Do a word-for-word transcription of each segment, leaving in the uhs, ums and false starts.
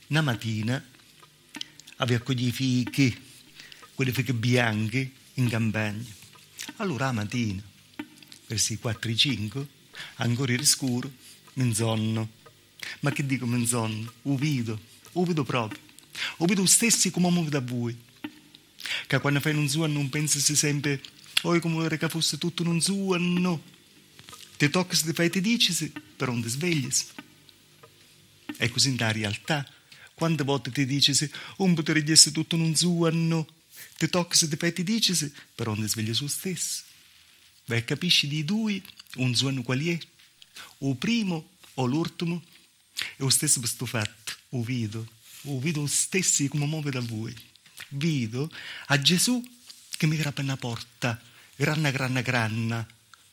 una mattina aveva accogli i fichi, quelle fiche bianche in campagna. Allora la mattina, verso i quattro e cinque, ancora era scuro, mi sonno. Ma che dico mi sonno? Lo vedo, lo vedo proprio. Lo vedo stessi come mi vedo a voi. Che quando fai un suono non pensi sempre, oh come vorrei che fosse tutto un suono. Ti tocca se ti fai ti dici, però non ti svegli. È così in realtà. Quante volte ti dici, un potrebbe essere tutto un suono. Ti tocca se ti fai ti dici, però non ti svegli su stesso. Beh, capisci di due un suono qual è? O primo o l'ultimo? E lo stesso per sto fatto, lo vedo, lo vedo stesso come muove da voi. Vedo a Gesù che mi grappa una porta, granna, granna, granna,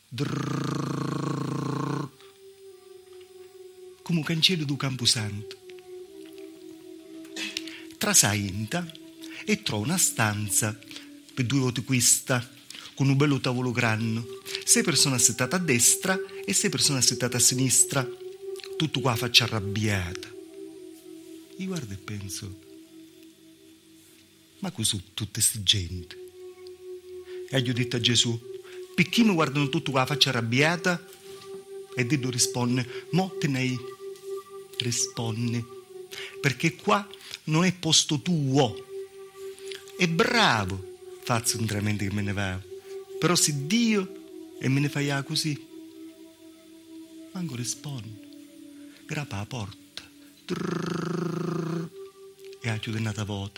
drrrr, come un cancello del Camposanto. Trasainta e trova una stanza per due volte questa, con un bello tavolo grande, sei persone assettate a destra e sei persone assettate a sinistra, tutto qua faccia arrabbiata. Io guardo e penso, ma cos'è tutta questa gente? E gli ho detto a Gesù, perché mi guardano tutto qua faccia arrabbiata? E Dio risponde, mo te ne risponde, perché qua non è posto tuo. E bravo, faccio un tremendo che me ne va. Però se Dio e me ne fai così, manco risponde. Grappa la porta. Trrr, e ha chiuso un'altra volta.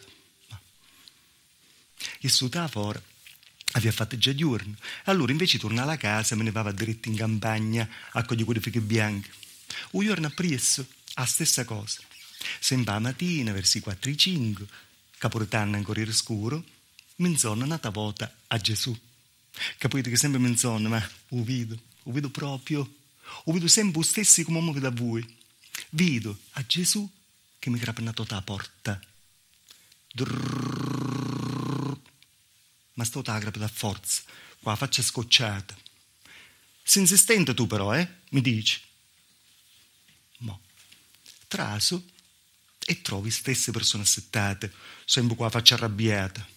E su da fuori aveva fatto già giorno. Allora invece di tornare alla casa me ne va diretto in campagna a cogliere quelle fiche bianche. Un giorno appresso, la stessa cosa. Sempre la mattina, verso i quattro e cinque, Caporetano ancora era scuro, mi sono un'altra volta a Gesù. Capite che sempre mi sono, ma lo vedo, lo vedo proprio, lo vedo sempre lo stesso come mi vedo a voi. Vedo a Gesù che mi grappa una tota porta. Drrrr, ma sto ta grappa da forza, con la faccia scocciata. Sei insistente tu però, eh? Mi dici. Mo, traso e trovi stesse persone assettate, sempre con la faccia arrabbiata.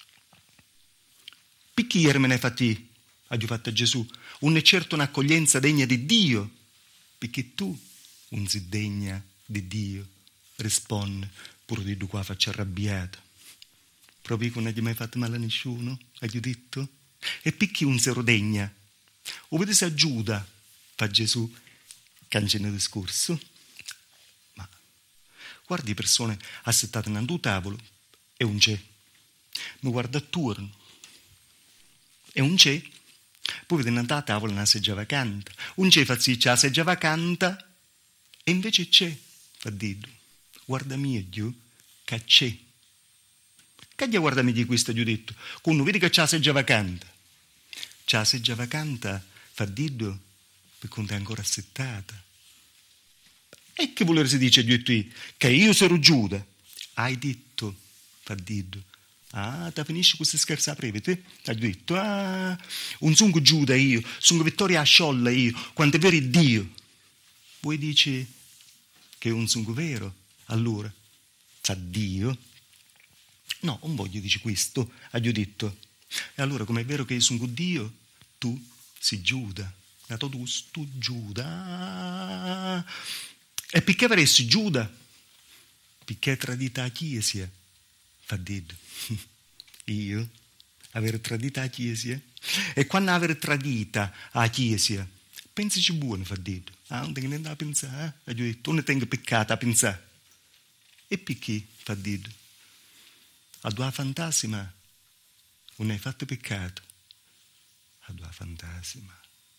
Perché ieri me ne fatti, ha fatto a Gesù, non è certo un'accoglienza degna di Dio, perché tu non sei degna di Dio, risponde, pure di qua faccia arrabbiata. Proprio che non hai mai fatto male a nessuno, hai detto? E perché non sei degna? O vedi se Giuda, fa Gesù, cancella il discorso. Ma guardi persone assettate in un tavolo e un c'è. Mi guarda attorno e un c'è. Poi vede a tavola una seggia vacante. Un c'è fa sì, c'è la seggia vacante e invece c'è, fa Dio. Guarda meglio che c'è. Che gli guarda meglio questo, gli ho detto. Quando vedi che c'è la seggia vacante. C'è la seggia vacante, fa Dio, perché è ancora assettata. E che volere si dice, gli ho detto, che io sono Giuda. Hai detto, fa Dio. Ah, ti finisci questa scherza breve, te? Hai detto, ah, un sono Giuda io, sono Vittoria Sciolla io, quando è vero è Dio. Voi dici che è un sono vero, allora, sa Dio? No, non voglio dire questo, hai detto. E allora, come è vero che io sono Dio, tu sei Giuda. Dato tu, tu Giuda. E perché avresti Giuda? Perché è tradita la Chiesa. Fa Dio. Io aver tradita la Chiesa e quando aver tradita la Chiesa pensaci buono, fa Dio. Ah, non tengo niente da pensare, eh? Ho detto, non tengo peccato a pensare. E perché, fa Dio? A due fantasima non hai fatto peccato. A due fantasima.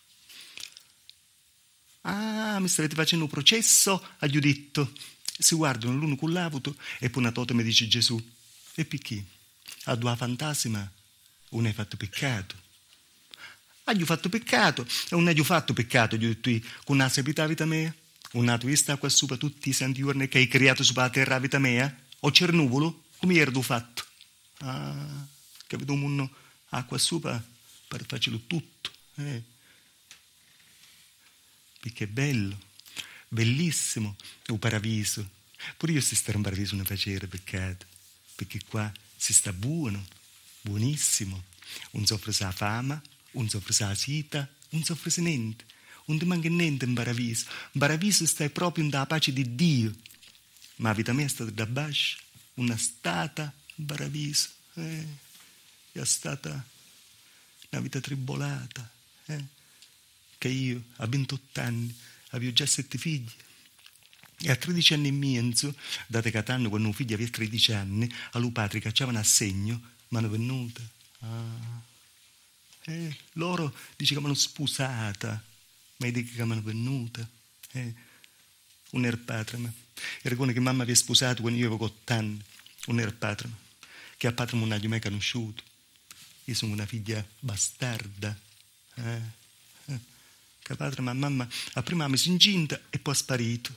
Ah, mi state facendo un processo, ha detto. Si guardano l'uno con l'altro e poi una volta mi dice Gesù. E perché? A due fantasima non hai fatto peccato. Hai fatto peccato e non hai fatto peccato, gli ho detto io, con una sapita vita mia, una tua sta qua sopra tutti i santi giorni che hai creato sopra la terra vita mia, o c'è il nuvolo, come ero fatto? Ah, capito un mondo acqua sopra per farcelo tutto, eh. Perché è bello, bellissimo il paradiso. Pure io si sta in paradiso non facere peccato, perché qua si sta buono, buonissimo, non soffre sa fama, non soffre sa sita, non soffre se niente, non ti manca niente in paradiso. In paradiso stai proprio nella pace di Dio, ma la vita mia è stata da basso, una stata in paradiso, eh, è stata una vita tribolata, eh, che io a ventotto anni avevo già sette figli. E a tredici anni e mezzo, date che tanto quando un figlio aveva tredici anni, a lui padre cacciavano assegno, ma hanno venuta. Ah. Eh, loro dice che mi hanno sposata, ma io dico che mi hanno venuta. Eh, un era padre, ma era quello che mamma aveva sposato quando io avevo otto anni, un era padre, che a padre non avevo mai conosciuto. Io sono una figlia bastarda. Eh, eh, che padre, ma mamma a prima mi sono incinta e poi è sparito.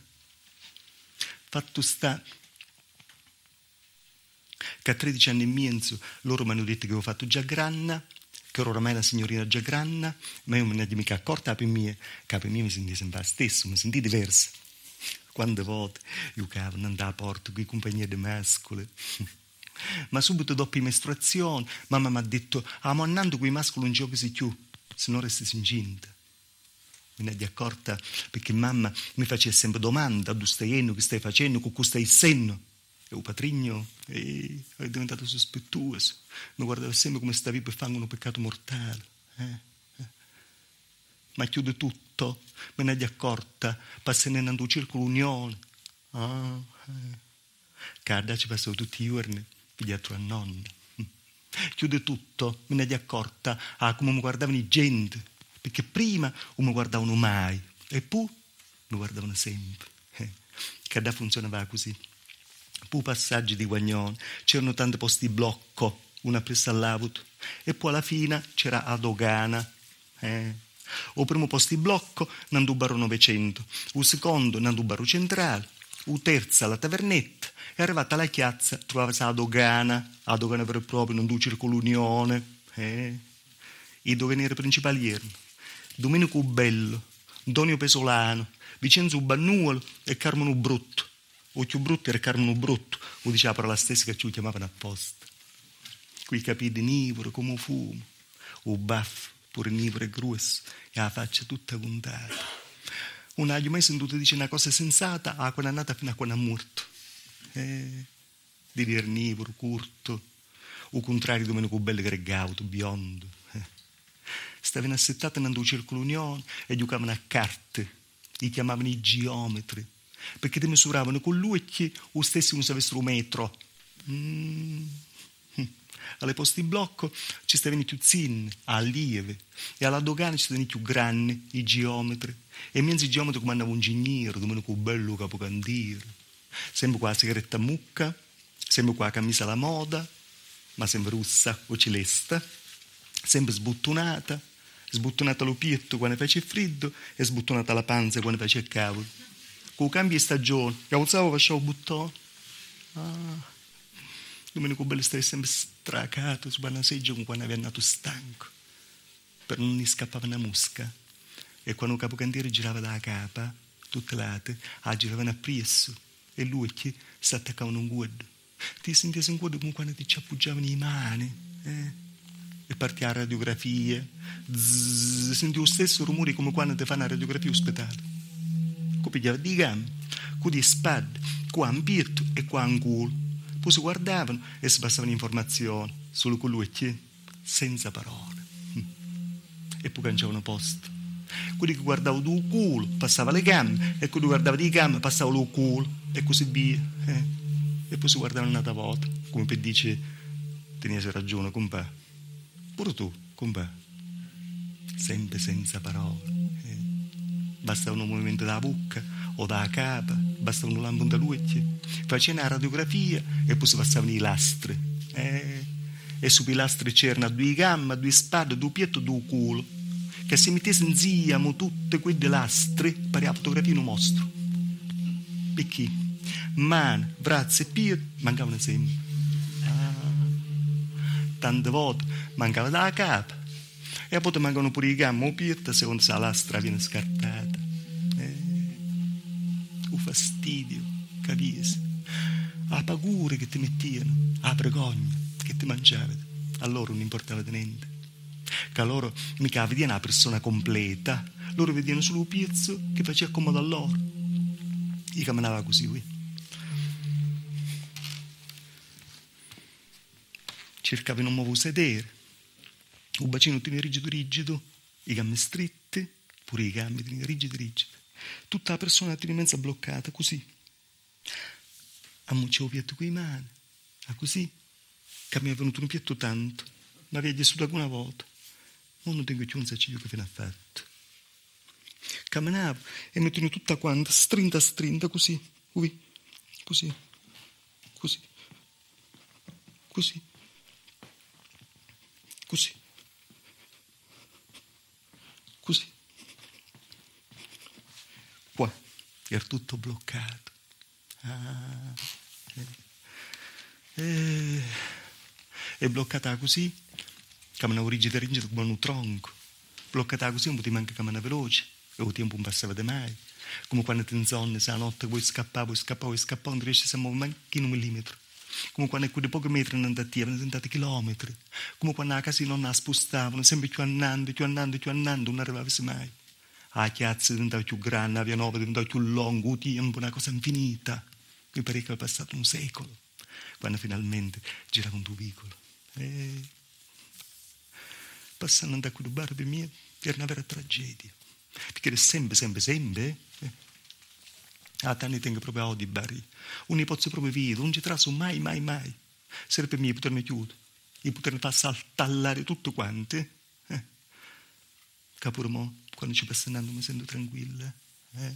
Fatto sta che a tredici anni e mezzo loro mi hanno detto che avevo fatto già granna, che ero oramai una signorina già granna, ma io non me ne mica accorta per me, che per me mi sentivo sempre la stessa, mi sentivo diversa. Quante volte io cavo, andavo a porta con i compagni di mascole, ma subito dopo le mestruazioni mamma mi ha detto, ah, ma andando con i mascoli non giochi più, se no resti incinta. Me ne è accorta perché mamma mi faceva sempre domande, dove stai iendo, che stai facendo, con cui stai senno. E il patrigno è diventato sospettoso, mi guardava sempre come stavi per fare un peccato mortale. Eh? Eh. Ma chiude tutto, me ne è accorta, passa in un circolo unione. Ah, eh. Cada ci passavo tutti i giorni, pigliato a nonna. Chiude tutto, me ne è accorta, ah, come mi guardavano i gente. Perché prima non mi guardavano mai e poi mi guardavano sempre. Eh, che funzionava così. Poi passaggi di guagnone, c'erano tanti posti di blocco, una presso all'auto, e poi alla fine c'era la dogana. Eh. O primo posto di blocco, nel baro novecento, il secondo nel baro centrale, il terzo alla tavernetta, e arrivata alla chiazza trovava la dogana, la dogana vera e propria, non du circolo unione. Eh. I doganieri principali erano Domenico Bello, Antonio Pesolano, Vincenzo Bannuolo e Carmelo Brutto. O più brutto era Carmelo Brutto, o diceva per la stessa che ci chiamavano apposta. Quei capelli nivori come fumo, o baffo pure nivoro e grosso, e la faccia tutta contata. Non ho mai sentito dire una cosa sensata a quando è nata fino a quando è morto. Eh, di dire nivoro, curto, o contrario Domenico Bello che era gauto, biondo. Stavano assettati nel circolo unione e giocavano a carte, li chiamavano i geometri, perché ti misuravano con lui e che lo stesso non sapessero un metro. Mm. Alle posti di blocco ci stavano i tuzzini, allieve, e alla dogana ci stavano i più grandi, i geometri, e mentre i geometri comandavano un ingegnere, Domenico Bello capocandiere, sempre con la sigaretta a mucca, sempre con la camicia alla moda, ma sempre rossa o celeste, sempre sbottonata, sbottonata lo pietto quando faceva freddo e sbottonata la panza quando faceva cavolo. Con cambio di stagione, che alzavo faceva il bottone. Ah, Domenico Bello stava sempre stracato su una seggiola come quando aveva nato stanco, per non gli scappava una mosca. E quando il capocantiere girava dalla capa, tutte late, ah, giravano appresso, e lui che si attaccavano un guardo. Ti sentivi un guardo come quando ti ci appoggiavano le mani, eh? E partiva la radiografia, zzz, senti lo stesso rumore come quando ti fanno la radiografia all'ospedale. Poi pigliava di gambe, con di spade, qua un pietto e qua un culo. Poi si guardavano e si passavano informazioni, solo con lui che senza parole. E poi cangiavano posto. Quelli che guardavano dal culo passava le gambe, e quelli che guardavano di gambe passavano il culo, e così via. Eh? E poi si guardavano un'altra volta, come per dire, teniesi ragione, compà. Pure tu, compà, sempre senza parole. Eh. Basta un movimento della bocca o dalla capa, basta un lampo da luce, facevano la radiografia e poi si passavano i lastri. Eh. E su i lastri c'erano due gambe, due spade, due piedi, due culo, che se mettessero insieme tutte quelle lastri, pare la fotografia non mostro. Perché? Mano, braccia e piedi mancavano sempre. Tante volte mancava dalla capa e a volte mancano pure i gambe o pietta secondo se la lastra viene scartata. Eh, un fastidio. capisci? La paura che ti mettiano, la vergogna che ti mangiavano, a loro non importava di niente. Che a loro mica vedevano una persona completa, loro vedevano solo un pezzo che faceva comodo a loro. E camminava così qui. Cercava di non muovere sedere, un bacino teneva rigido rigido, i gambe strette, pure i gambe teneva rigidi rigidi. Tutta la persona teneva mezza bloccata, così. Ammucciavo il piatto con le mani, a così, che mi è venuto un piatto tanto, ma aveva chiesto una volta. Ma non tengo più un saccio che fine ha fatto. Camminavo e mi tenevo tutta quanta, strinta strinta, così, qui, così, così, così, così, così. Qua era tutto bloccato. Ah, eh, eh, è bloccata così, camminavo rigida rigida come un tronco, bloccata così non potevo anche camminare veloce, e il tempo non passava da mai, come quando ti insonni, se la notte vuoi scappare, vuoi scappare, vuoi scappare, non riesci a muovere neanche un millimetro, come quando quei pochi metri non andati, erano diventati chilometri, come quando la casa non la spostavano, sempre più andando, più andando, più andando, non arrivavasi mai. La chiazza diventava più grande, la via nuova diventava più lunga, il tempo, una cosa infinita. Mi pare che è passato un secolo, quando finalmente girava un tuo vicolo. E... passando da quel bar per me era una vera tragedia, perché era sempre, sempre, sempre, eh. Ah, tanti tengo proprio odio di bar. Un ipotesi proprio via, non ci traso mai, mai, mai. Sarebbe per me potermi chiudere, e potermi far saltallare tutto quanto, eh. Che pure mo, quando ci passo andando mi sento tranquilla, eh.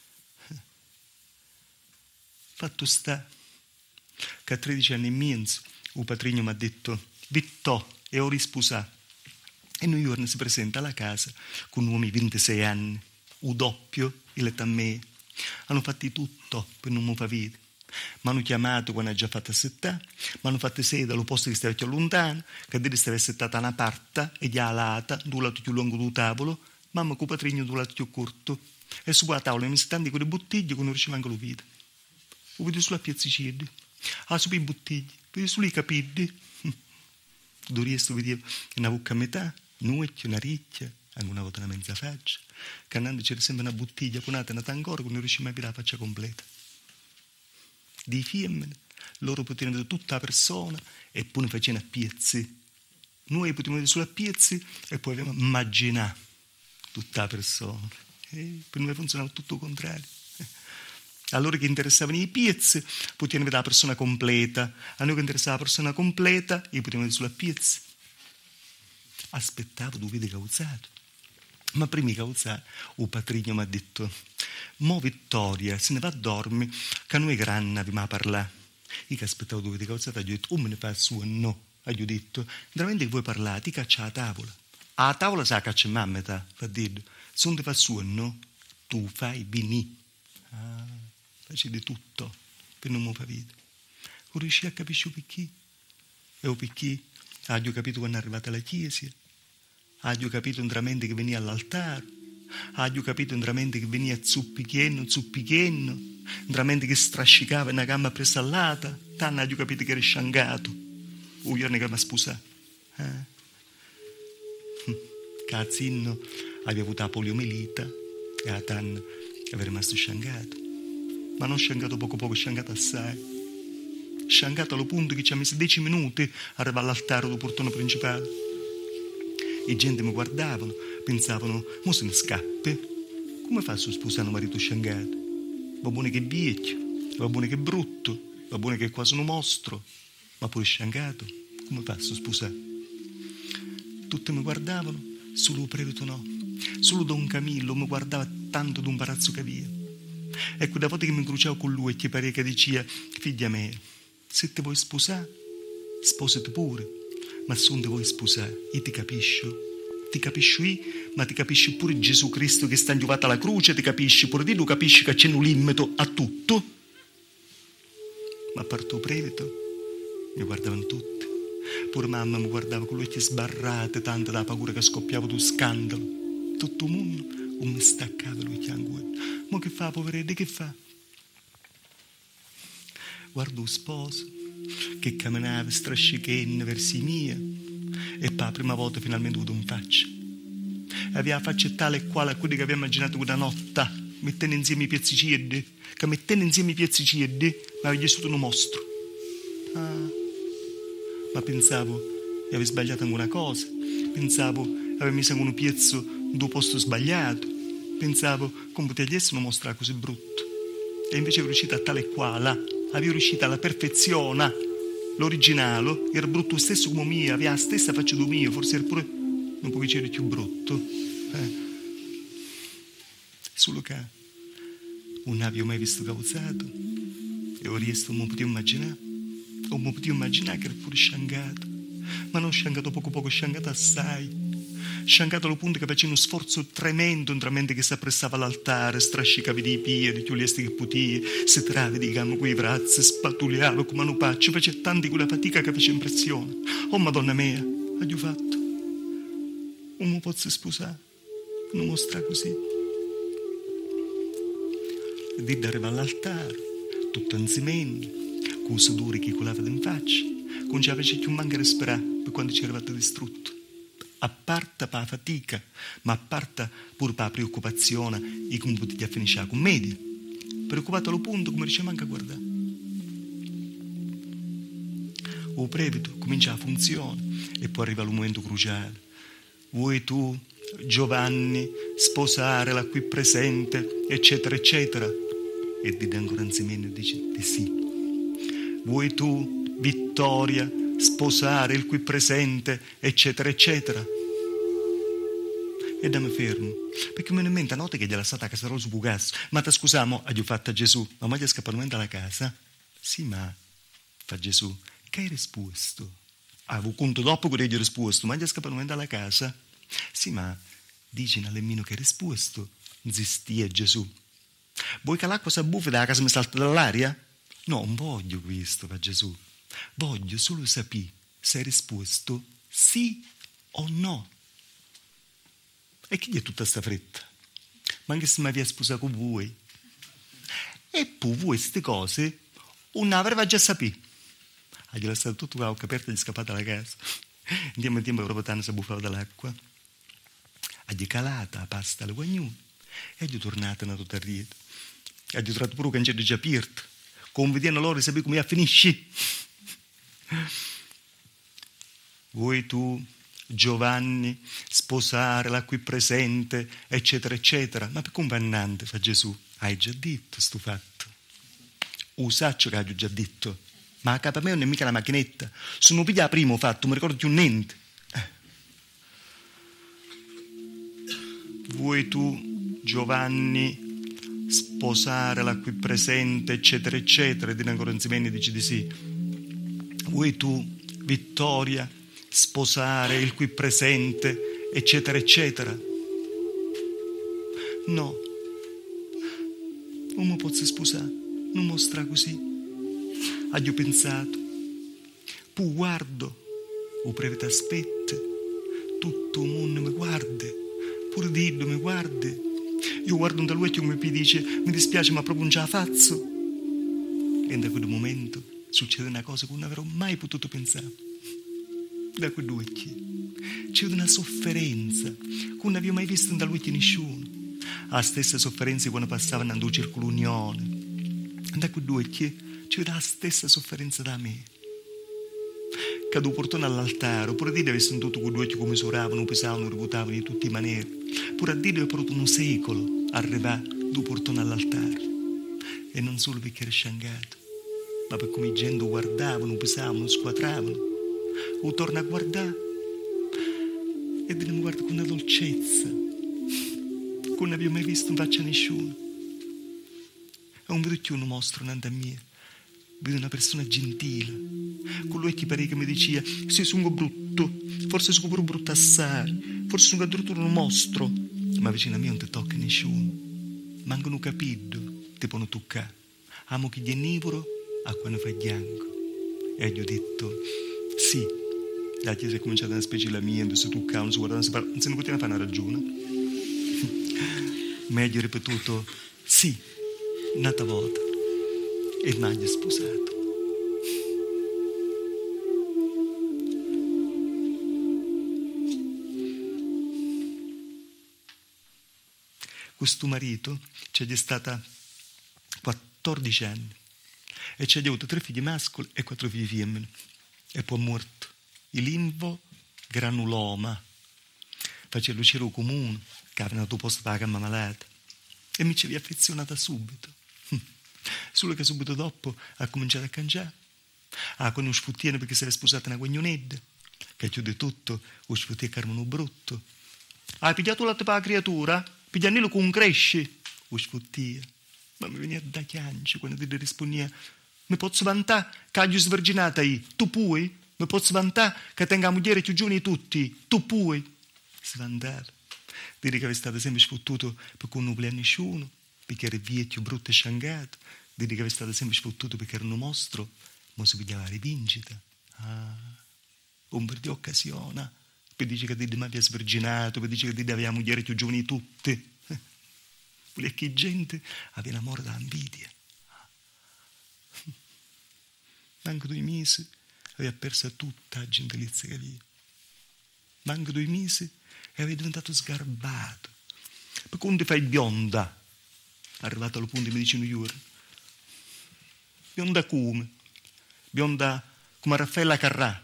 Fatto sta che a tredici anni e mezzo il patrigno mi ha detto Vittò, è ora di sposare. E noi giorni si presenta alla casa con un uomo di ventisei anni, un doppio, il a me. Hanno fatto tutto per non mi far vedere. Mi hanno chiamato quando ha già fatto settà, mi hanno fatto sedere allo posto che stava più lontano, che deve stare settata una parte e di alata, due lato più lungo del tavolo, mamma con il patrigno due lato più corto. E su quella tavola mi stanno con le bottiglie che non riusciva anche a vedere. Lo vedo sulla piazzicella, ah, su i bottigli, vedo solo i capelli. Do resto vedevo una bocca a metà, un occhio, una ricchia, anche una volta una mezza faccia, che andando c'era sempre una bottiglia ponata una tangora che non riusciva mai a vedere la faccia completa. Di femmine, loro potevano vedere tutta la persona e poi ne facevano a piezzi. Noi potevamo vedere solo a piezzi e poi avevamo immaginato tutta la persona. E per noi funzionava tutto il contrario. A loro che interessavano i piezzi, potevano vedere la persona completa. A noi che interessava la persona completa, io potevo vedere solo a piezzi. Aspettavo di vedere causato. Ma prima di causare, il patrigno mi ha detto mo Vittoria, se ne va a dormire, che noi grandi abbiamo a parlare. Io che aspettavo di vedere causato, gli ho detto, oh me ne fa il suo no. Gli ho detto, veramente che vuoi parlare, ti caccia la tavola. A tavola sa caccia mamma, fa dire, se non ti fa il suo no, tu fai bini. Ah. Fece di tutto per non mi far vedere. Non riuscì a capire perché. E o perché ho capito quando è arrivata alla chiesa, ho capito veramente che veniva all'altare, ho capito veramente che veniva zuppichienno, zuppichienno, veramente che strascicava una gamba presallata, tanto ho capito che era sciangato, un giorno che mi ha sposato. Eh? Cazzinno aveva avuto la poliomelite e a tanto aveva rimasto sciangato. Ma non sciangato poco poco, sciangato assai. Sciangato allo punto che ci ha messo dieci minuti a arrivare all'altare del portone principale. E gente mi guardavano, pensavano, mo se ne scappi? Come fa a sposare un marito sciangato? Va buono che è vecchio, va buono che è brutto, va buono che è quasi un mostro, ma pure sciangato, come fa a sposare? Tutti mi guardavano, solo il previto no. Solo Don Camillo mi guardava tanto d'un imbarazzo che aveva. E quella volta che mi incrociavo con lui e che pare che diceva, figlia mia, se ti vuoi sposare, sposati pure, ma se non ti vuoi sposare, io ti capisco, ti capisco io, ma ti capisci pure Gesù Cristo che sta ingiovato alla croce, ti capisci pure te, tu capisci che c'è un limite a tutto. Ma a parte il previto, mi guardavano tutti, pure mamma mi guardava con le occhi sbarrate, tanto da paura che scoppiava tu scandalo, tutto il mondo. Un mi staccava lui chiangue. Ma che fa, poveretto, che fa? guardo lo sposo che camminava strascichendo verso i miei e per la prima volta finalmente ho avuto un faccia. Aveva la faccia tale e quale a quelli che avevo immaginato quella notte, mettendo insieme i piazzicidi, che mettendo insieme i piazzicidi mi aveva stato un mostro. Ah, ma pensavo che avevo sbagliato alguna cosa, pensavo che avevo messo un pezzo dal posto sbagliato, pensavo come poteva essere un mostro così brutto. E invece ero riuscita a tale e quale, avevo riuscito alla perfezione. L'originale era brutto stesso come mio, aveva la stessa faccia del mio, forse era pure un pochino più brutto. Eh. Solo che non avevo mai visto causato e ora io non mi potevo immaginare, non mi potevo immaginare che era pure sciangato, ma non sciangato poco poco, sciangato assai. Sciancato al punto che faceva uno sforzo tremendo in mente che si appressava all'altare, strascicava i piedi, chiudesti che potia, si trave di gamma coi bracci, spatuliava come un paccio, faceva tanti quella fatica che faceva impressione. Oh Madonna mia, ho fatto. Non mi posso sposare, non mostra così. E di arrivare all'altare, tutto insieme, con i sudori che colavano in faccia, con già faceva più manca respirare per quando ci eravate distrutto. A parte per la fatica, ma a parte pure per la preoccupazione e come potete finire la commedia. Preoccupato al punto come riusciamo anche a guardare. O previto comincia la funzione e poi arriva il momento cruciale. Vuoi tu, Giovanni, sposare la qui presente, eccetera, eccetera? E di ancora insieme dice di sì. Vuoi tu, Vittoria, sposare il qui presente, eccetera, eccetera? E da me fermo, perché mi viene in mente a notte che gliela stata a cassarola su Bugasso. Ma ti scusamo, ha fatto a Gesù, ma moglie è scappata dalla casa? Sì, ma, fa Gesù, che hai risposto? Avevo conto dopo che gli ho risposto, ma gli è scappato dalla casa? Sì, ma, dici all'emmino che hai risposto? Zistia Gesù. Vuoi che l'acqua si abbuffi dalla casa mi salta dall'aria? No, non voglio questo, fa Gesù. Voglio solo sapere se hai risposto sì o no. E chi è tutta sta fretta? Ma anche se mi aveva sposato con voi. E poi voi queste cose non aveva già saputo. Ha gliela stato tutto la bocca aperta e gli è scappata alla casa. In tempo in tempo proprio tanto si abbuffava dall'acqua. Ha gli calata la pasta alle guagnone e gli è tornata una tutta rieta. Ha gli trovato pure un cancello già aperto. Come vedendo loro sapere come finisci. Vuoi tu, Giovanni, sposare la qui presente, eccetera, eccetera? Ma per convannante, fa Gesù, hai già detto sto fatto. Usaccio che hai già detto. Ma a capo a me non è mica la macchinetta. Sono piglia primo fatto, mi ricordo più niente. Eh. Vuoi tu, Giovanni, sposare la qui presente, eccetera, eccetera? E di ancora insieme dici di sì. Vuoi tu, Vittoria, sposare il qui presente, eccetera, eccetera? No, non mi posso sposare, non mostra così. Ho pensato, poi guardo, o prevete aspetta, tutto il mondo mi guarda, pure Dio mi guarda. Io guardo un dall'uomo e mi dice, mi dispiace ma proprio non ce la faccio. E da quel momento succede una cosa che non avrò mai potuto pensare. Da quei due occhi c'è una sofferenza che non avevo mai visto da lui nessuno. La stessa sofferenza quando passavano nel circolo unione. Da quei due occhi c'è la stessa sofferenza da me. Che dopo portano all'altare, oppure Dio avesse sentito quei due occhi come misuravano, pesavano, reputavano di tutte le maniere. Pure a Dio è portato un secolo arrivare dopo portano all'altare. E non solo perché era sciangato, ma per come gente guardavano, pesavano, squadravano. O torna a guardare e Dio mi guarda con una dolcezza che non avevo mai visto in faccia a nessuno. E non vedo più un mostro nanda mia, vedo una persona gentile, con lui che pare che mi diceva se sono brutto, forse sono pure brutto assai, forse sono addirittura un mostro, ma vicino a me non ti tocca nessuno, manco un capito ti può toccare. Amo chi è nero a quando fa bianco. E gli ho detto sì. La chiesa è cominciata una specie la mia, dove si toccava, non si guardava, non si parlava, non se ne poteva fare una ragione. Ma gli ho ripetuto sì, un'altra volta, e mai è sposato. questo marito c'è stata quattordici anni e ci ha avuto tre figli mascoli e quattro figli femmine e poi è morto. Il linfogranuloma faceva il cielo comune che aveva nato posto per la gamma malata e mi ci aveva affezionata subito. Solo che subito dopo ha cominciato a cangiare. Ah, con uno sfuttieno perché si era sposata una guagnonetta, che chiude tutto, lo sfuttieno Carmelo brutto. Hai pigliato il latte per la creatura? Piglianilo con un cresce, lo sfuttieno. Ma mi veniva da chianci quando ti rispondeva: mi posso vantare che hai sverginata io? Tu puoi? Mi posso vantare che tenga la moglie più giovane di tutti? Tu puoi? Si vantava. Dire che aveva stato sempre sfottuto perché non voleva nessuno, perché era vecchio, brutto e sciangato. Dire che aveva stato sempre sfottuto perché era un mostro, ma si pigliava la rivincita. Ah, un per di occasione. Per dire che ti mi aveva sverginato, per dire che ti aveva la moglie più giovane di tutti. Vuole che gente aveva l'amore dall'invidia. Manco due mesi aveva perso tutta la gentilezza che aveva. Manco due mesi e aveva diventato sgarbato. Per quando fai bionda, arrivato al punto di medicina iure, bionda come? Bionda come Raffaella Carrà.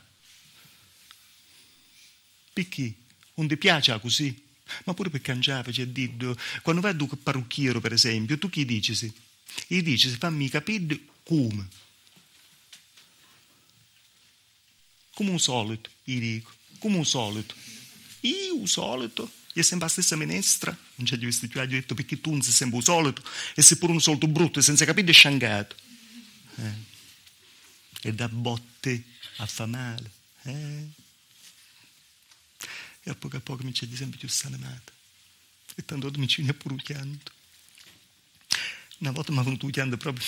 Perché? Non ti piace così? Ma pure per cangiare, c'è detto, quando vai ad un parrucchiero, per esempio, tu chi dici? Sì? Gli dici, fammi capire come. Come un solito, gli dico, come un solito. Io, un solito, è sempre la stessa minestra. Non c'è di visto più, ha detto, perché tu non sei sempre un solito, e sei pure un solito brutto, e senza capire sciangato. Eh. E da botte a fa male. Eh. E a poco a poco mi c'è di sempre più sanamata. E tanto mi ci viene pure un chianto. Una volta mi ha venuto un chianto proprio.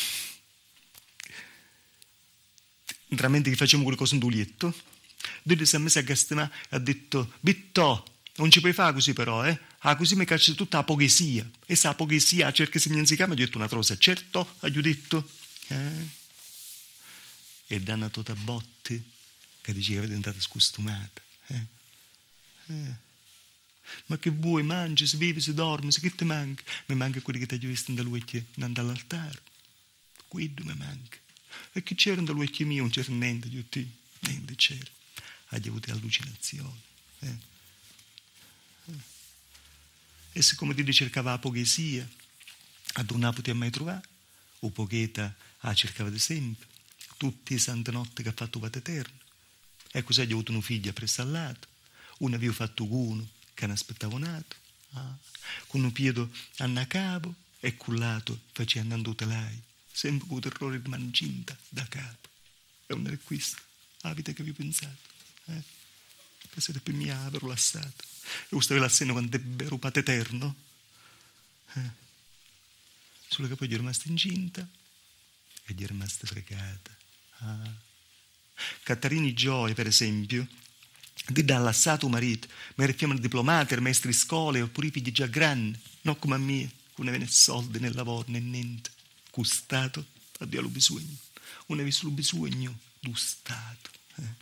Veramente che facciamo quelle cose in dulietto. Dove si è messo a gastonare e ha detto: Bittò, non ci puoi fare così però, eh? Ah, così mi caccia tutta la poesia. E sa poesia, cerca se mi si chiama, ha detto una cosa. Certo, ha detto. Eh? E danno tutta botte che diceva che è diventata scostumata. Eh? Eh. Ma che vuoi, mangi, si vive, si dorme, se che ti manca? Mi manca quelli che ti hai visto dall'ucchio dall'altare. Quello mi manca. E che c'era dall'ucchio mio? Non c'era niente, io ti, niente c'era. Hai avuto allucinazioni. Eh. Eh. E siccome ti cercava la poesia, a non la potevi mai trovare, o pochetta la cercava da sempre, tutte le sante notti che ha fatto Vata Eterna. E così hai avuto un figlio presso al lato. Uno aveva fatto uno che ne aspettava un altro, ah. Con un piede a capo e cullato faceva andando lei, sempre con terrore di manginta da capo. E non era questo la vita che avevo pensato, eh? Che siete per me avevo lasciato. E questo la sera quando è vero Padre Eterno, eh? Solo che poi gli è rimasta incinta e gli è rimasta fregata. Ah. Cattarini Gioia, per esempio, di dà lasciato marito, ma era fiamma diplomata, era maestro di scuola, oppure i figli già grandi, non come a me, che non aveva soldi né lavoro né niente, con Stato aveva lo bisogno, non aveva solo bisogno dello Stato. Eh.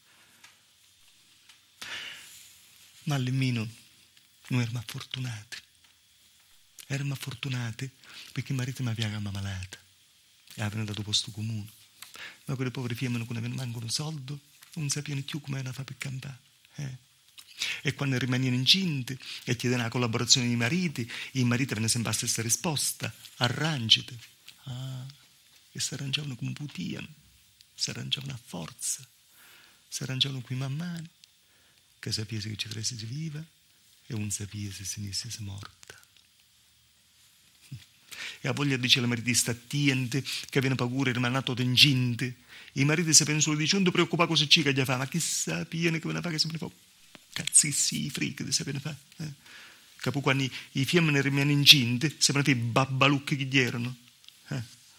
Ma almeno noi eravamo fortunati, eravamo fortunati perché il marito mi aveva ammalata e aveva dato posto comune, ma quelle povere femmine che non avevano manco un soldo, non sapevano più come era fa per campare. Eh. E quando rimanevano incinte e chiedevano la collaborazione dei mariti, i mariti avevano sempre la stessa risposta: arrangiate. Ah, e si arrangiavano come potevano, si arrangiavano a forza, si arrangiavano qui man mano, che sapeva che ci fosse viva e non sapeva se se si morta. E a voglia dice la mariti sta attenti, che avevano paura di rimanere tutto incinte. I mariti sapevano solo di ciò, non preoccupare cosa c'è che gli fa, ma chi sapeva che ve ne fa, che se ne fa, cazzi sì, fricche, sapevano fare. Eh? Capo quando i femmine rimanevano incinte, sapevano fare i babbalucchi che gli erano. Eh?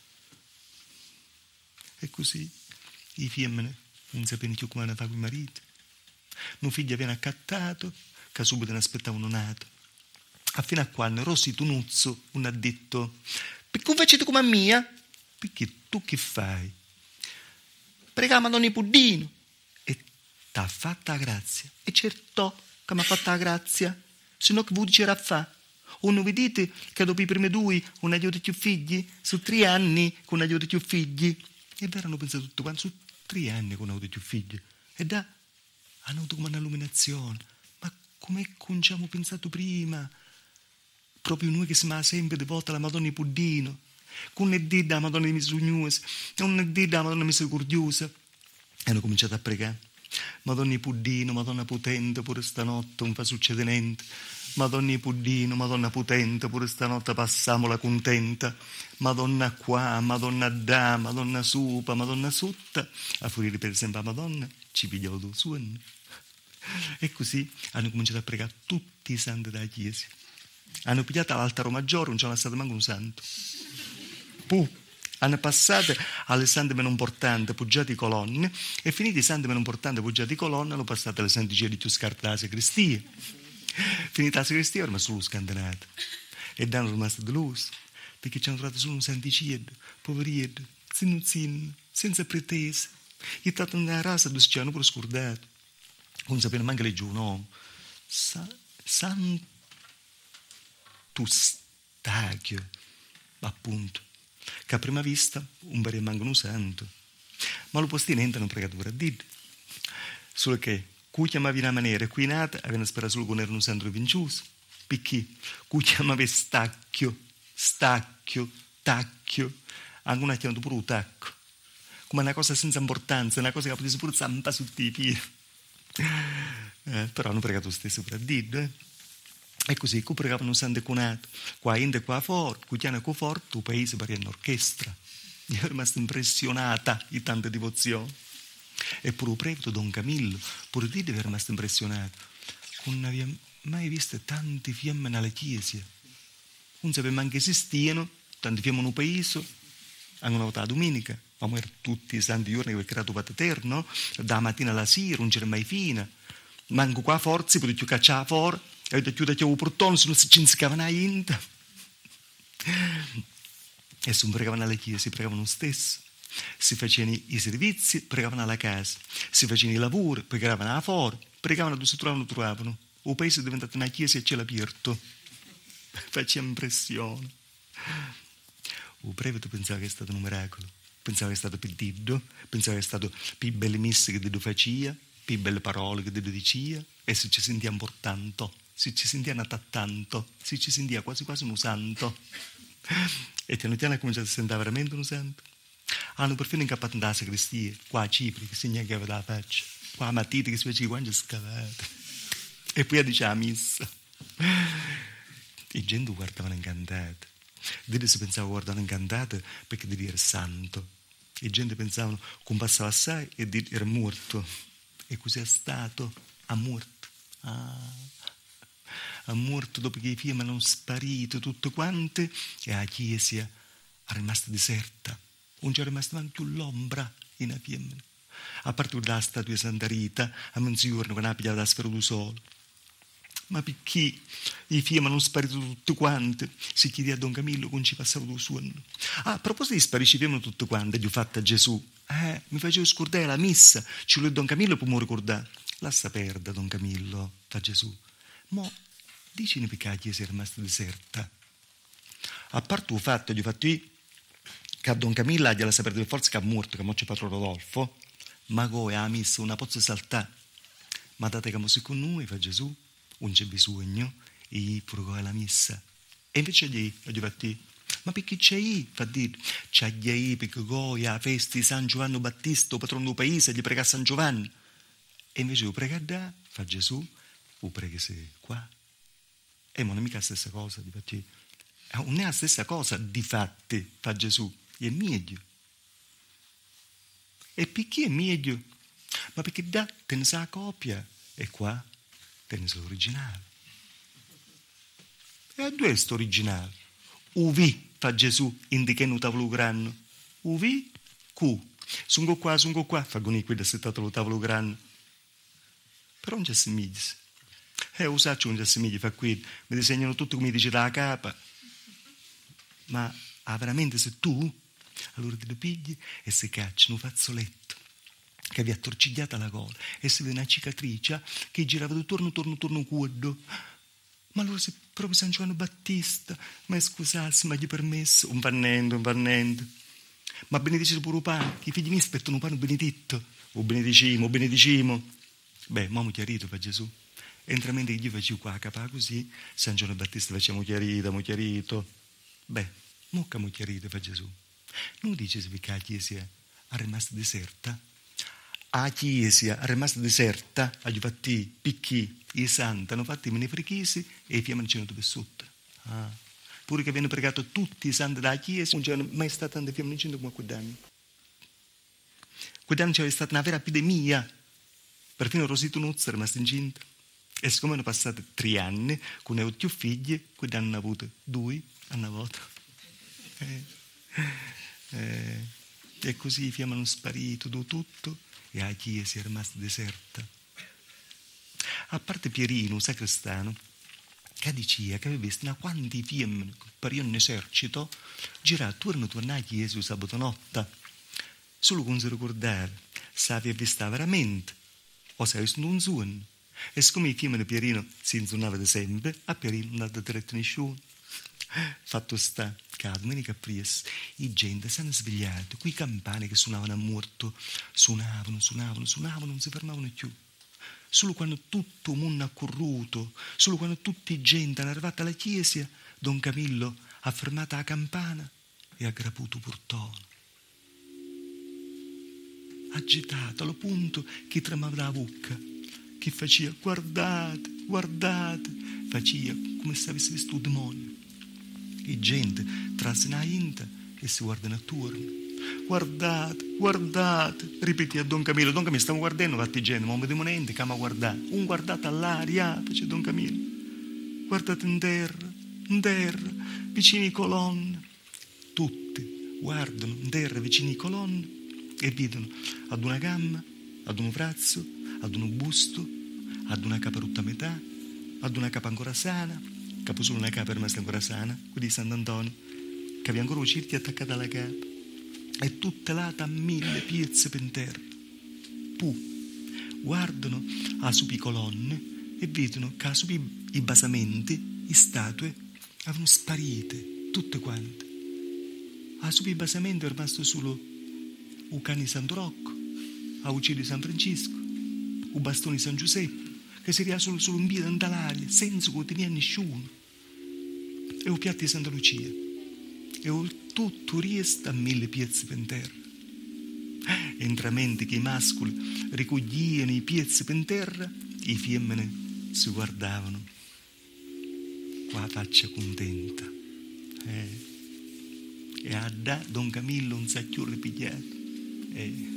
E così i femmine non sapevano più come ne fa con i mariti. Mio figlio viene accattato, che subito ne aspettavano nato. A fino a quando Rossi Tunuzzo non ha detto: perché non facete come a mia? Perché tu che fai? Pregava Don Puddino e ti ha fatta la grazia. E certo che mi ha fatta la grazia, se no che vuoi dire a fa? O non vedete che dopo i primi due non avete più figli? Su tre anni che non avete più figli? E vero, hanno pensato tutto quanto, su tre anni che non avete più figli. E da, hanno avuto come un'illuminazione. Ma come abbiamo pensato prima? Proprio noi che siamo sempre devoti alla Madonna di Puddino, con ne dì da Madonna di Misugnosa, con ne dì da Madonna di Misericordiosa. E hanno cominciato a pregare. Madonna di Puddino, Madonna potente, pure stanotte non fa succedere niente. Madonna di Puddino, Madonna potente, pure stanotte passiamola contenta. Madonna qua, Madonna da, Madonna supa, Madonna sutta. A fuori per esempio a Madonna ci pigliavo due suoni. E così hanno cominciato a pregare tutti i santi della Chiesa. Hanno pigliato all'altare maggiore, non c'era stato manco un santo. Puh, hanno passato alle sante meno importanti, poggiate i colonne, e finiti i santi meno importanti, poggiate i colonne, hanno passato alle santigie più scarpe della sacrestia. Finita la sacrestia, erano solo scantenate. E danno rimasto deluso, perché ci hanno trovato solo un santiciedo, poveretto, zino zino, senza pretese. E tanto nella rasa dove ci hanno pure scordato. Non sapevano manco leggere un uomo. Sa, santo Stachio, appunto, che a prima vista un pare manco un santo, ma lo postinente non pregatore a dire. Solo che cui chiamavi una maniera qui nata avevano sperato solo che era un santo vincioso, perché cui chiamava Stacchio, Stacchio, Tacchio, anche una chiamato pure un tacco, come una cosa senza importanza, una cosa che potesse pure zampa su i piedi. Eh, però hanno pregato lo stesso per a dire, eh. E così, qui pregavano un santo cunato, qua in e qua fuori, qui chiano qua fuori, il paese pare un'orchestra. Io ero rimasta impressionata di tanta devozione. E pure il prete Don Camillo, pure lì ero rimasta impressionato. Non aveva mai visto tante fiamme nella chiesa. Non sapeva neanche esistevano, tante fiamme nel paese, anche una volta la domenica, ma erano tutti i santi giorni che aveva creato il Padre Eterno, da mattina alla sera, non c'era mai fine. Manco qua forza, potete più cacciare fuori. E da chiudere il portone, se non si cinscavano a inta. E se non pregavano alla chiesa, si pregavano lo stesso. Si facevano i servizi, pregavano alla casa. Si facevano i lavori, pregavano là fuori. Pregavano dove si trovavano, trovavano. Il paese è diventato una chiesa e cielo aperto. Faceva impressione. Il prete pensava che è stato un miracolo. Pensava che è stato più Dio. Pensava che è stato più belle messe che Dio faceva, più belle parole che Dio diceva. E se ci sentiva importante. Si ci sentia nata tanto, si ci sentia quasi quasi un santo. E piano piano ha cominciato a sentire veramente un santo. Hanno perfino incappato nella sacrestia, qua a Cipri, che segna che aveva la faccia, qua a Matita che si faceva i guanci scavati. E poi diceva la messa. E gente guardavano incantata. Dire si pensava guardavano incantata perché di dire era santo. E gente pensavano che un passava assai e di era morto. E così è stato, ha morto. Ah. Ha morto dopo che i figli erano spariti tutte quante e la chiesa è rimasta deserta. Non c'è rimasta neanche più l'ombra in una fiamma. A parte dalla statua di Santa Rita, a mezzogiorno quando ha pigliato la sfera del sole. Ma perché i figli erano spariti tutte quante? Si chiede a Don Camillo come ci passava il suono. Ah, a proposito di sparire i tutte quante, gli ho fatto a Gesù. Eh, mi facevo scordare la messa, ci lo Don Camillo può ricordare. Lascia perdere Don Camillo, fa Gesù. Mo dicimi perché la chiesa è rimasta deserta. A parte il fatto, gli ho fatto io, che a Don Camillo gliela sapere per forza che è morto, che mo c'è Padre Rodolfo, ma come ha messo una pozza saltare. Ma date che siamo con noi, fa Gesù, non c'è bisogno, e gli pure la messa. E invece gli, gli ho fatto io, ma perché c'è io, fa dire, c'è gli perché goia la festa di San Giovanni Battista, il patrono del paese, gli prega San Giovanni. E invece lo prega da, fa Gesù, lo prega se qua. E non è mica la stessa cosa, difatti. Non è la stessa cosa, difatti, fa Gesù. È meglio. E perché è meglio? Ma perché da te ne sa la copia e qua te ne sa l'originale. E a due è sto originale. Uvi, fa Gesù, indica un tavolo grande. Uvi, cu. Sungo qua, sungo qua, fa goni qui da settato lo tavolo grande. Però non ci assomiglia. Eh, usaccio non ci assomiglia, fa qui, mi disegnano tutto come dice da capa. Ma ah, veramente se tu, allora ti lo pigli e si caccia un fazzoletto che vi ha attorcigliata la gola e si vede una cicatrice che girava di torno, torno, torno, curdo. Ma allora se proprio San Giovanni Battista, ma scusassi, ma gli permesso, un pannendo, un pannendo. Ma benedicite pure il pane, che i figli miei aspettano un pane benedetto, o benedicimo, o benedicimo. Beh, ma mi chiarito per Gesù. Entra mentre gli facevo qua, capà così, San Giovanni Battista facciamo chiarito, mo chiarito. Beh, mo che mo chiarito per Gesù. Non dice se perché la chiesa è rimasta deserta. La chiesa è rimasta deserta, ha fatti picchi, i santi, hanno fatto i menefrechisi e i fiammani c'erano dove sotto. Ah. Pure che viene pregato tutti i santi della chiesa, non c'è mai stata tanta fiammani in come quell'anno. Quell'anno c'è stata una vera epidemia. Perfino Rosito Nuzzo è rimasto incinta. E siccome hanno passato tre anni, con i più figli, quell'anno hanno avuto due, hanno avuto. Eh, eh, e così i fiammani hanno sparito tutto e la chiesa è rimasta deserta. A parte Pierino, sacrestano, che diceva che aveva visto una quanti fiammani che parivano in esercito girare attorno tornare alla chiesa il sabato notte. Solo con si ricordare se aveva visto veramente o se aveva visto un sogno. E siccome i fiammani di Pierino si inzonavano sempre, a Pierino non ha diretto nessuno. Fatto sta che la domenica appresso i gente si hanno svegliato, quei campane che suonavano a morto, suonavano, suonavano, suonavano, non si fermavano più. Solo quando tutto il mondo ha corruto, solo quando tutta la gente è arrivata alla chiesa, Don Camillo ha fermato la campana e ha graputo il portone. Agitato al punto che tremava la bocca, che faceva guardate, guardate, faceva come se avesse visto un demonio. E gente trasse una inta e si guardano attorno. Guardate, guardate, ripeteva Don Camillo. Don Camillo, stiamo guardando fatti gente, ma non vediamo niente, che ma guardate. Un guardate all'aria, fece Don Camillo. Guardate in terra, in terra, vicini ai colonne. Tutti guardano in terra vicini ai colonne e vedono ad una gamba, ad un braccio, ad un busto, ad una capa rotta a metà, ad una capa ancora sana, capo solo una capa è rimasta ancora sana, quella di Sant'Antonio, che aveva ancora un cerchio attaccato alla capa, e tutte late a mille piezze per terra. Pu, guardano a subi colonne e vedono che a subi i basamenti, le statue, avevano sparite, tutte quante. A subi i basamenti è rimasto solo un cane di Santo Rocco, a uccello di San Francesco, un bastone di San Giuseppe, che si ria solo, solo un piede dall'aria, senza che teneva nessuno, e un piatto di Santa Lucia, e il tutto resta a mille piezze per terra. Entramente che i mascoli ricoglievano i piezze per terra, i femmine si guardavano, con la faccia contenta. Eh. E a da Don Camillo un sacchio ripigliato. Eh.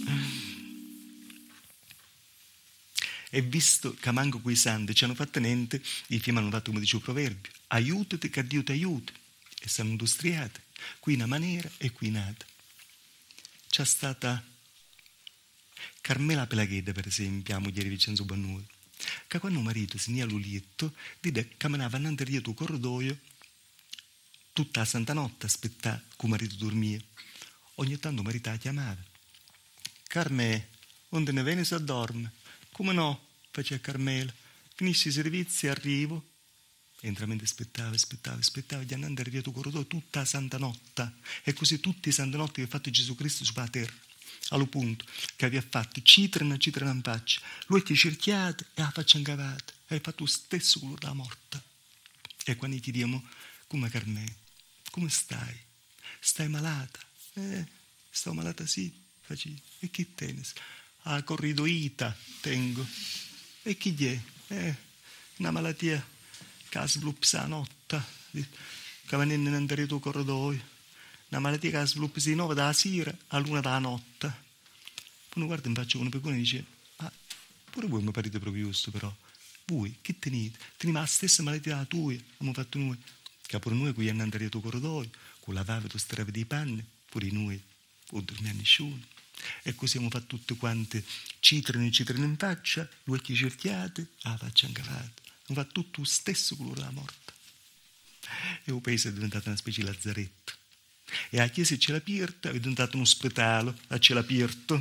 E visto che manco quei santi ci hanno fatto niente, i figli hanno fatto come dice il proverbio: aiutati che Dio ti aiuti. E sono industriate, qui una maniera e qui un'altra. C'è stata Carmela Pelagheda, per esempio, la moglie di Vincenzo Bannuri, che quando il marito si nia all'ulietto, vide che camminava innanzi al tuo corridoio tutta la santa notte a aspettare che il marito dormia. Ogni tanto il marito la chiamava: Carmela, onde ne vieni se addorme? Come no? Faceva Carmela. Finisci i servizi e arrivo. Entra mentre aspettava, aspettava, aspettava, gli andando arrivato corridoio tutta la santa notte. E così tutte le sante notti che ha fatto Gesù Cristo sulla terra. Allo punto che aveva fatto citrina, citrina in faccia, lui che cerchiato e la faccia incavata. E ha fatto lo stesso colore della morte. E quando gli chiediamo: come Carmela? Come stai? Stai malata? Eh, sto malata sì. Faceva: e che tenis? Ah, corridoita tengo. E chi gli è? Eh, una malattia che sviluppa la notte, che viene in tuo corridoio. Una malattia che sviluppa di nove dalla sera a luna dalla notte. Poi uno guarda in faccia uno per uno e dice: ah, pure voi mi parete proprio giusto, però. Voi, che tenete? Tenete la stessa malattia della tua, abbiamo fatto noi. Che pure noi qui andando al tuo corridoio, con lavare tu strave di panne, pure noi non dormiamo nessuno. E così abbiamo fatto tutte quante citrine e citrine in faccia, due occhi cerchiate, la faccia incavata. Abbiamo fatto tutto lo stesso colore della morte. E il paese è diventato una specie di lazzaretto. E la chiesa ce l'ha aperta, è diventato un ospedale, a cielo aperto.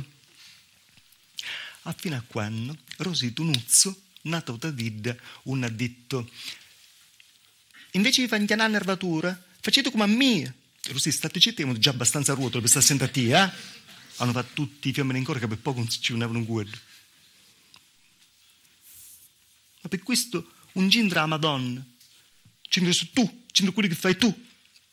A fino a quando Rosito Nuzzo, nato da Didda, un ha detto: invece di fare una nervatura, facete come a me. E così state zitti, abbiamo già abbastanza ruoto per stare sentati, eh? Hanno fatto tutti i fiammini in corpo che per poco non ci univano un guardo. Ma per questo un gendra la Madonna, gendra su tu, gendra quello che fai tu.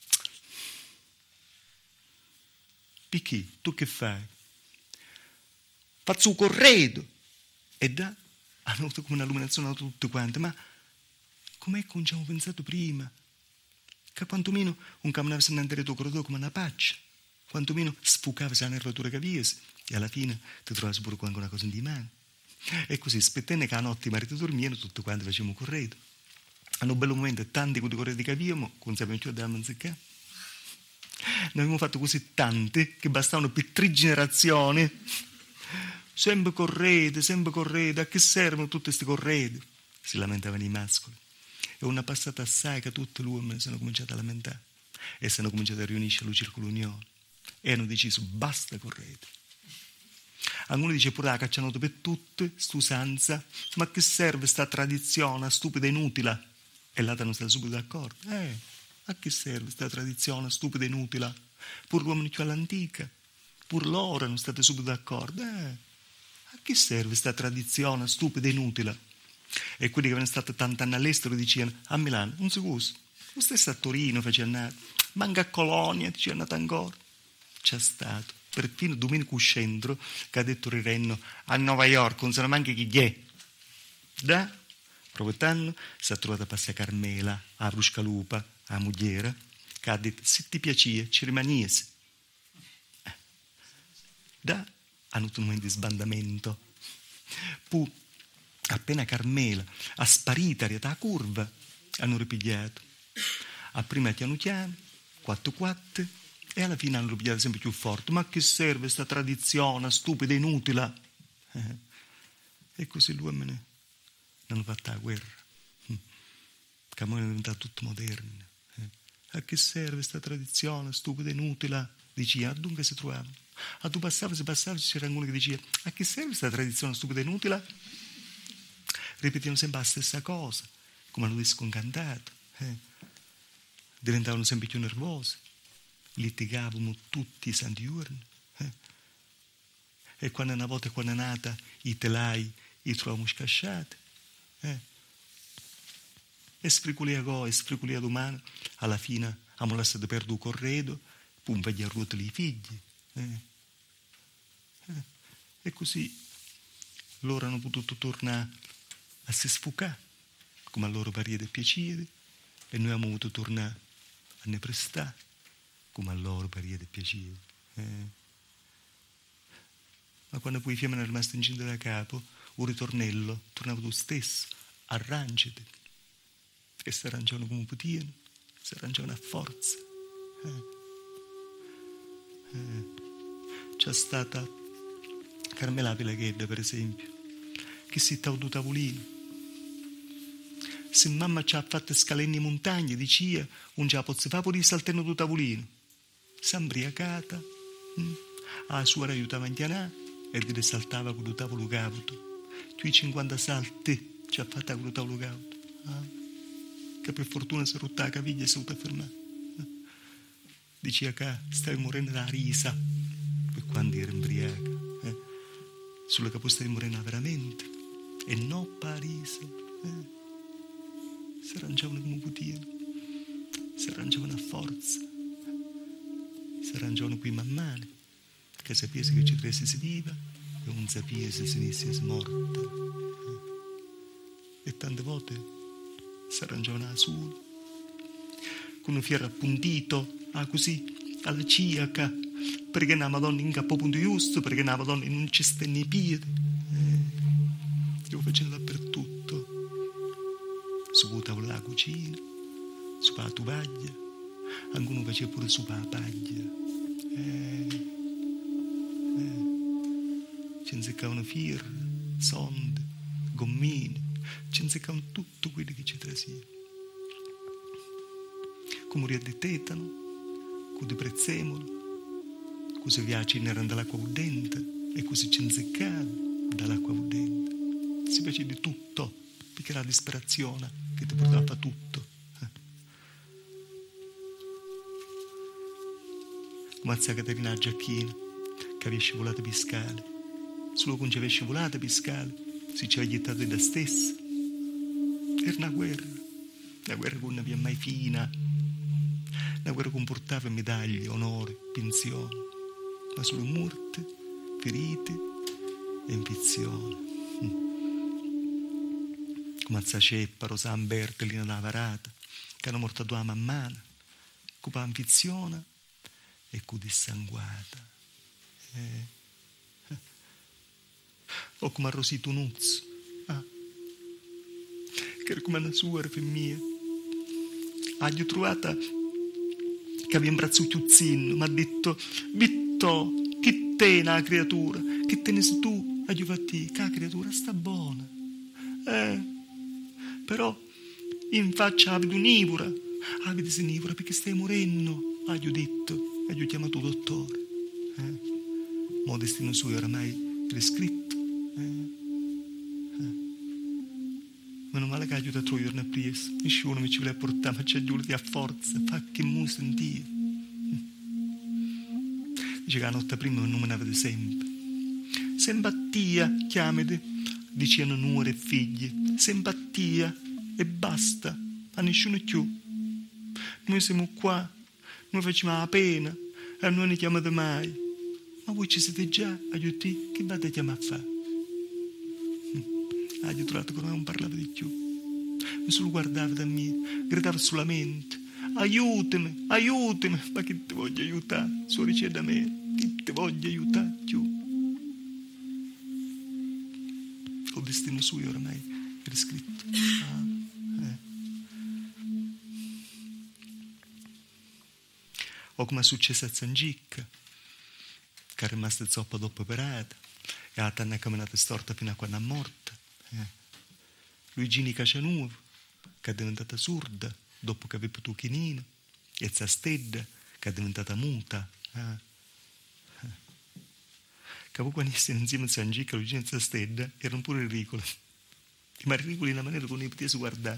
Perché? Tu che fai? Faccio un corredo. E da, hanno avuto come un'illuminazione a tutte quante, ma com'è che non ci abbiamo pensato prima? Che quantomeno un camminava se ne andare tu corridoio come una paccia, quantomeno sfucava la nervatura che avesse, e alla fine ti trovavi pure con una cosa in di mano. E così, aspettando che la notte i mariti dormivano, tutti quanti facevamo un corredo. Hanno un bel momento, tanti quei corredi che avevamo, non sapevamo più da mangiare. Noi abbiamo fatto così tanti che bastavano per tre generazioni. Sempre correde, sempre correde, a che servono tutte queste correde? Si lamentavano i mascoli. E una passata assai che tutte le uomini sono cominciate a lamentare e si hanno cominciato a riunirsi allo circolo unione e hanno deciso basta correte. Alcuno dice pure la caccianote per tutte, st'usanza, ma che serve sta tradizione stupida e inutile? E l'altra non sta subito d'accordo. Eh, a che serve sta tradizione stupida e inutile? Pur l'uomo più all'antica, pur loro non state subito d'accordo. Eh, a che serve sta tradizione stupida e inutile? E quelli che avevano stato tant'anni all'estero dicevano a Milano non si usa, lo stesso a Torino faceva andare, manca a Colonia diceva andata ancora. C'è stato perfino Domenico Scendro che ha detto Rirenno a New York non sa manca chi è. Da proprio tanto si è trovata a passare Carmela a Bruscalupa a Mugliera che ha detto se ti piace ci rimaniesi. Eh. Da hanno avuto un momento di sbandamento. Poi appena Carmela ha sparito da curva hanno ripigliato a prima piano piano quattro quattro e alla fine hanno ripigliato sempre più forte. Ma che serve questa tradizione stupida e inutile? Eh. E così l'uomo hanno fatto la guerra che ora è diventato tutto moderno. Eh. A che serve questa tradizione stupida e inutile? Diceva, a dunque si trovava a tu passavi, si passava, c'era uno che diceva a che serve questa tradizione stupida e inutile? Ripetevano sempre la stessa cosa, come hanno sconcantato. Eh. Diventavano sempre più nervosi, litigavamo tutti i santi giorni. Eh. E quando una volta quando è nata i telai li trovavamo scasciati. Eh. E spriculia go, e spriculia domani, alla fine abbiamo lasciato perdere il corredo, poi gli arruotoli i figli. Eh. Eh. E così loro hanno potuto tornare a si sfocare come a loro pariva e piacere e noi abbiamo voluto tornare a ne prestare come a loro pariva e piacere. Eh. Ma quando poi i fiamme erano rimasti incinta da capo, un ritornello tornava tu stesso, arrangiati. E si arrangiavano come potevano, si arrangiavano a forza. Eh. Eh. C'è stata Carmela Pelaghedda, per esempio, che si stava due tavolini. Se mamma ci ha fatto scalare in montagna, diceva, non ce la pozzo fare pure saltando due tavolini. Si è imbriacata, hm? La suora aiutava a indianare e dire saltava con due tavolo cauto. Tu i cinquanta salti ci ha fatto con due tavolo cauto. Ah? Che per fortuna si è rotta la caviglia e si è venuta a fermare. Eh? Diceva che stavi morendo da risa per quando era imbriaca. Eh? Sulla capo stavi morendo veramente e non per risa. Eh? Si arrangiavano come potevano, si arrangiavano a forza, si arrangiavano qui man mano, che sapesse che ci tresi si viva e non sapesse se ne sia morta. E tante volte si arrangiavano da solo, con un fiero appuntito, ah così, alla ciaca, perché la Madonna in capo punto giusto, perché la Madonna non ci sta nei piedi. Eh, io facevo dappertutto. Su tavola della cucina, su la tovaglia, qualcuno faceva pure su la paglia. Eh, eh. Ci inseccavano fiere, sonde, gommini, ci inseccavano tutto quello che ci trasia. Come moria di tetano, con di prezzemolo, così viaggi erano dall'acqua udente e così ci inseccava dall'acqua udente. Si faceva di tutto, perché era la disperazione che ti portava a tutto. come zia Caterina Giacchina, che aveva scivolato per scale. Solo con ci aveva scivolato per scale, si ci aveva gettato da stessa. Era una guerra, una guerra che non aveva mai fine, una guerra che comportava medaglie, onore, pensioni, ma solo morte, ferite e infezioni. Come zia Ceppa, Rosa Amberta, Lina da Varata, che hanno mortato la mammana, con l'infezione e con dissanguata. Eh. O come a Rosito Nuzzo, ah. che era come una suora mia. Ho trovata che aveva un braccio chiuzzino, mi ha detto: Vitto, che te una creatura, che te ne sei tu? Ho fatto: che la creatura sta buona. Eh, però in faccia avete un'ivora, avete un'ivora perché stai morendo. Ho detto, ho chiamato il dottore. Eh, ma il destino suo è oramai prescritto. Eh, eh. Meno male che aiuta tre giorni prima, nessuno mi ci vuole portare, ma ci aiuta a forza, fa che mu sentire. Dice che la notte prima non me ne avete sempre. Simpatia, chiamate, dicevano nuore e figli, simpatia e basta, a nessuno più. Noi siamo qua, noi facciamo la pena e non ne chiamate mai. Ma voi ci siete già, aiuti, che vate a chiamare a fare? Ah, io ho trovato che non parlava di più. Mi solo guardava da me, gridava solamente: aiutami, aiutami, ma chi ti voglio aiutare? Solo dice da me, chi ti voglio aiutare più? Il destino suo è ormai prescritto. Ah, eh. O come è successo a Zangicca, che è rimasta zoppa dopo operata e ha tanto camminato storta fino a quando è morta. Eh. Luigini Cacianuovo, che è diventata sorda dopo che aveva potuto chinino, e Zastedda, che è diventata muta. Eh. Eh. Che quando stavano insieme a Zangicca, Luigini e Zastedda erano pure ridicoli, ma ridicoli in una maniera che non li potessi guardare.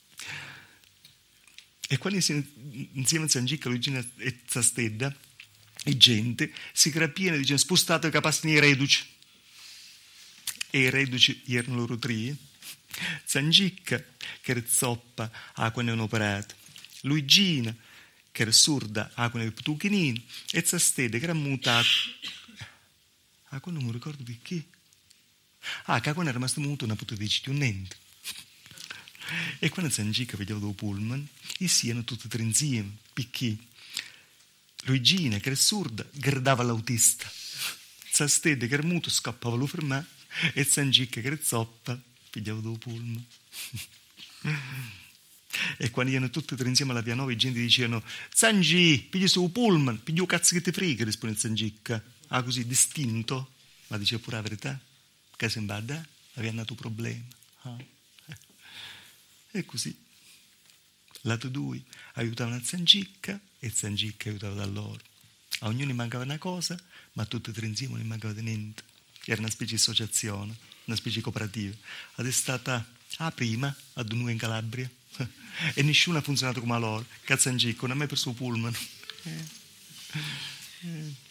E quando stavano insieme a Zangicca, Luigini e Zastedda, e gente si crapiena e diceva: spostate che passano i reduci. E i reduci erano loro tre. Zangicca, che era zoppa, a quando hanno operato, Luigina, che era sorda, a quando aveva potuto chinino, e Zastedda, che era mutato. Ah, quando non mi ricordo perché. Ah, che quando era rimasto muto non ha potuto decidere niente. E quando Zangicca vedeva il pullman, e siano tutti e tre insieme, perché Luigina, che era sorda, gridava all'autista. Zastedda, che era muto, scappava a fermare, e Zangicca, che era zoppa, pigliava il pullman. E quando erano tutti e tre insieme alla via Nova, i gente dicevano: Zangi, pigli su pullman, pigli un cazzo che ti frega, risponde Zangicca. Ah, così distinto, ma diceva pure la verità, che sembra da, aveva nato un problema. Ah. E così, lato due aiutavano a Zangicca e Zangicca aiutava da loro. A ognuno mancava una cosa, ma a tutti e tre insieme non mancava di niente. Era una specie di associazione, una specie di cooperativa. Ed è stata la prima a noi in Calabria. E nessuno ha funzionato come loro. Che Zangicca non ha mai perso il pullman. Eh. Eh.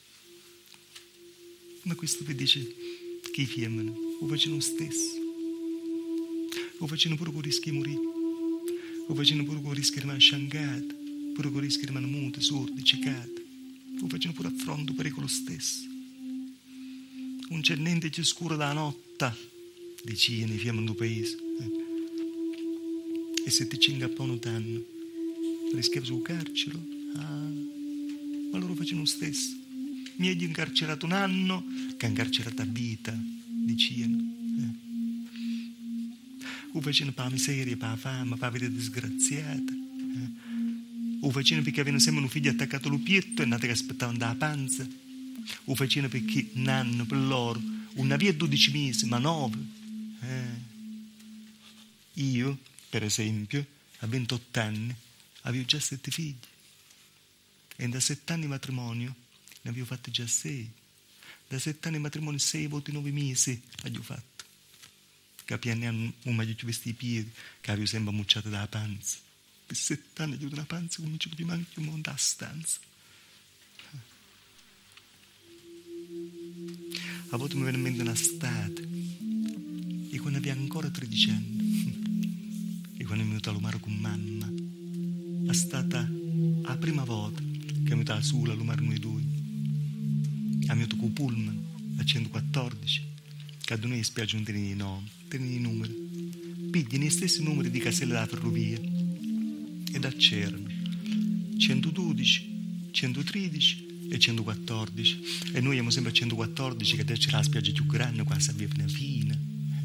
Ma questo vi dice che i femmine lo facciano lo stesso. Lo facciano pure con il rischio di morire. Lo facciano pure con il rischio di rimanere sciangate, pure con il rischio di rimanere mute, sorde, ciecate. Lo facciano pure a fronte del pericolo stesso. Non c'è niente più scuro da notte, dicevano i femmine del paese. E se ti cingappano un anno, rischiavi sul carcere? Ah, ma loro facevano lo stesso. Meglio incarcerato un anno che incarcerato a vita, dicevano. Eh. O facevano per la miseria, per la fame, per la vita disgraziata. Eh. O facevano perché avevano sempre un figlio attaccato allo pietto e nato che aspettavano dalla panza. O facevano perché un anno per loro, una via dodici mesi, ma nove. Eh. Io, per esempio, a ventotto anni, avevo già sette figli. E da sette anni di matrimonio ne avevo fatti già sei. Da sette anni di matrimonio, sei voti nove mesi avevo fatto. Che a piani anni non mi avevo vestito i piedi, che avevo sempre mucciato dalla panza. Per sette anni avevo una panza che non ci potevo manco montare a stanza. A volte mi viene in mente un'estate, e quando avevo ancora tredici anni, e quando mi venuto a lumare con mamma, è stata la prima volta che mi venuto sola a lumare noi due. A mi venuto con Pullman, a centoquattordici, che ad noi spiaggia non teneva i nomi, teneva i numeri. Pigli gli stessi numeri di caselle della ferrovia, e da c'erano centododici, centotredici e centoquattordici, e noi siamo sempre a centoquattordici, che adesso c'era la spiaggia più grande, qua si aveva una fine.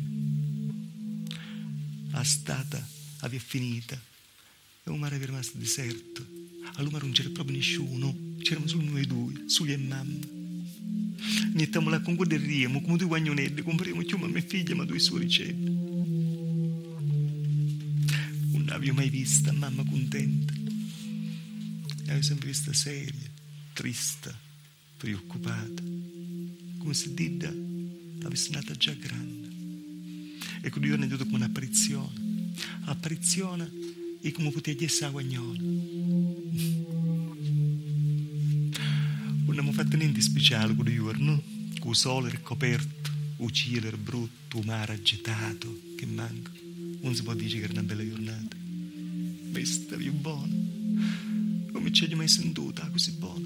La stata aveva finita e il mare era rimasto deserto. Allora non c'era proprio nessuno, c'erano solo noi due, soli e mamma. Iniziamo là con quelli riemo, come due guagnonetti, compriamo più mamma e figlia, ma due suoricelli. Non avevo mai vista mamma contenta. L'avevo sempre vista seria, triste, preoccupata, come se Didda avesse nata già grande. E quel giorno è venuto come un'apparizione. L'apparizione è come poteva essere la guagnola. Non abbiamo fatto niente di speciale quel giorno, con il sole era coperto, il cielo era brutto, il mare agitato, che manca. Non si può dire che era una bella giornata. Questa è buona. Come ci hai mai sentita così buona?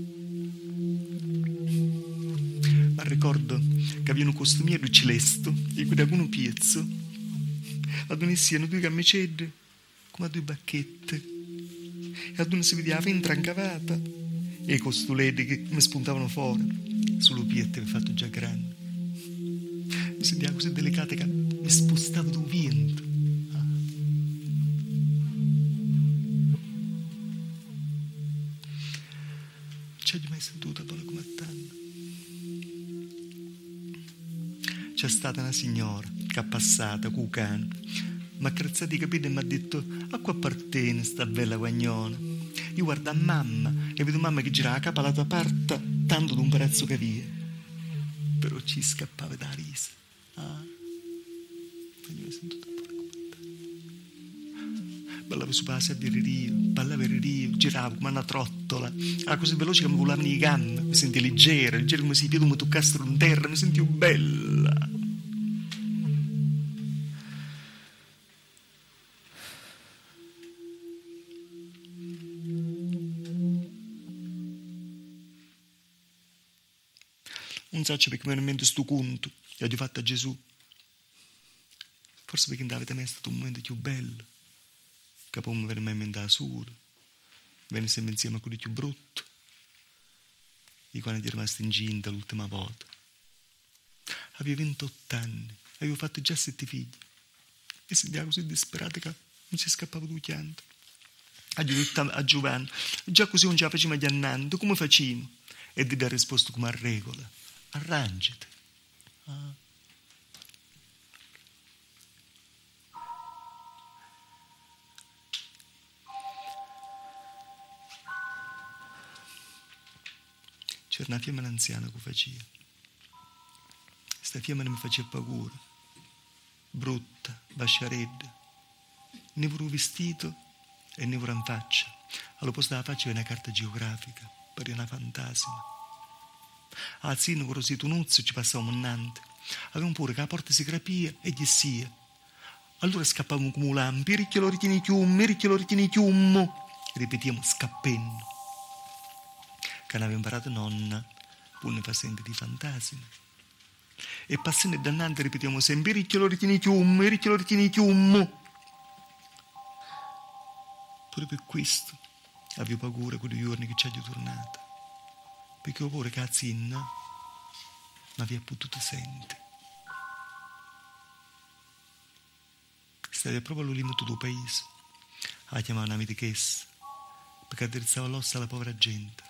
Ma ricordo che aveva un costumiero celeste e qui da un piezzo ad un siano due camicette come a due bacchette e ad una si vedeva la ventra incavata e i costuletti che mi spuntavano fuori sullo pietto che fatto già grande. Mi sentiva così delicata che mi spostava d'un vento. Ci hai mai sentita buona come tanto? C'è stata una signora che è passata con il cane, mi ha accarezzato i capelli e mi ha detto: a qua appartiene sta bella guagnola. Io guardo a mamma e vedo mamma che girava la capa alla tua parte, tanto d'un prezzo che via. Però ci scappava da risa. Ah, non mi sentito ballava su la sabbireria, ballava il rio, giravo come una trottola, era così veloce che mi volavano le gambe, mi sentivo leggera, leggera come se i piedi mi toccassero in terra, mi sentivo bella. Non so perché mi viene in mente sto conto che ho fatto a Gesù. Forse perché non avete mai stato un momento più bello, che poi mi viene mai in mente da solo, viene sempre insieme a quelli più brutti, e quando è rimasto incinta l'ultima volta. Avevo ventotto anni, avevo fatto già sette figli, e sentivo così disperata che mi si scappava due chianti. Ha detto a Giovanni: già così non ce la facciamo agli annanti, come facciamo? E Dio ha risposto come a regola: arrangiati. Ah. C'era una femmina anziana che faceva. Questa femmina mi faceva paura, brutta, basciaredda, ne avevo vestito e ne avevo in faccia. Allo posto della faccia aveva una carta geografica, pareva una fantasima. Al sino che rosito un uzzo ci passavamo innanti. Avevamo pure che la porta si crapia e gli sia. Allora scappavamo come un lampi, ricchio lo ritieni chiummo, ricchio lo ritieni chiummo. Ripetiamo scappendo. Che ne aveva imparato nonna, pure ne fa sentire di fantasmi. E passando dannante ripetiamo sempre ricchio lo ritieni chiummo, ricchio lo ritieni chiummo. Pure per questo avevo paura quei giorni che ci avevo tornato. Perché ho paura che la zinna mi aveva potuto sentire. Stava proprio al limite del paese. La chiamavano una medichessa, perché addrizzava l'ossa alla povera gente.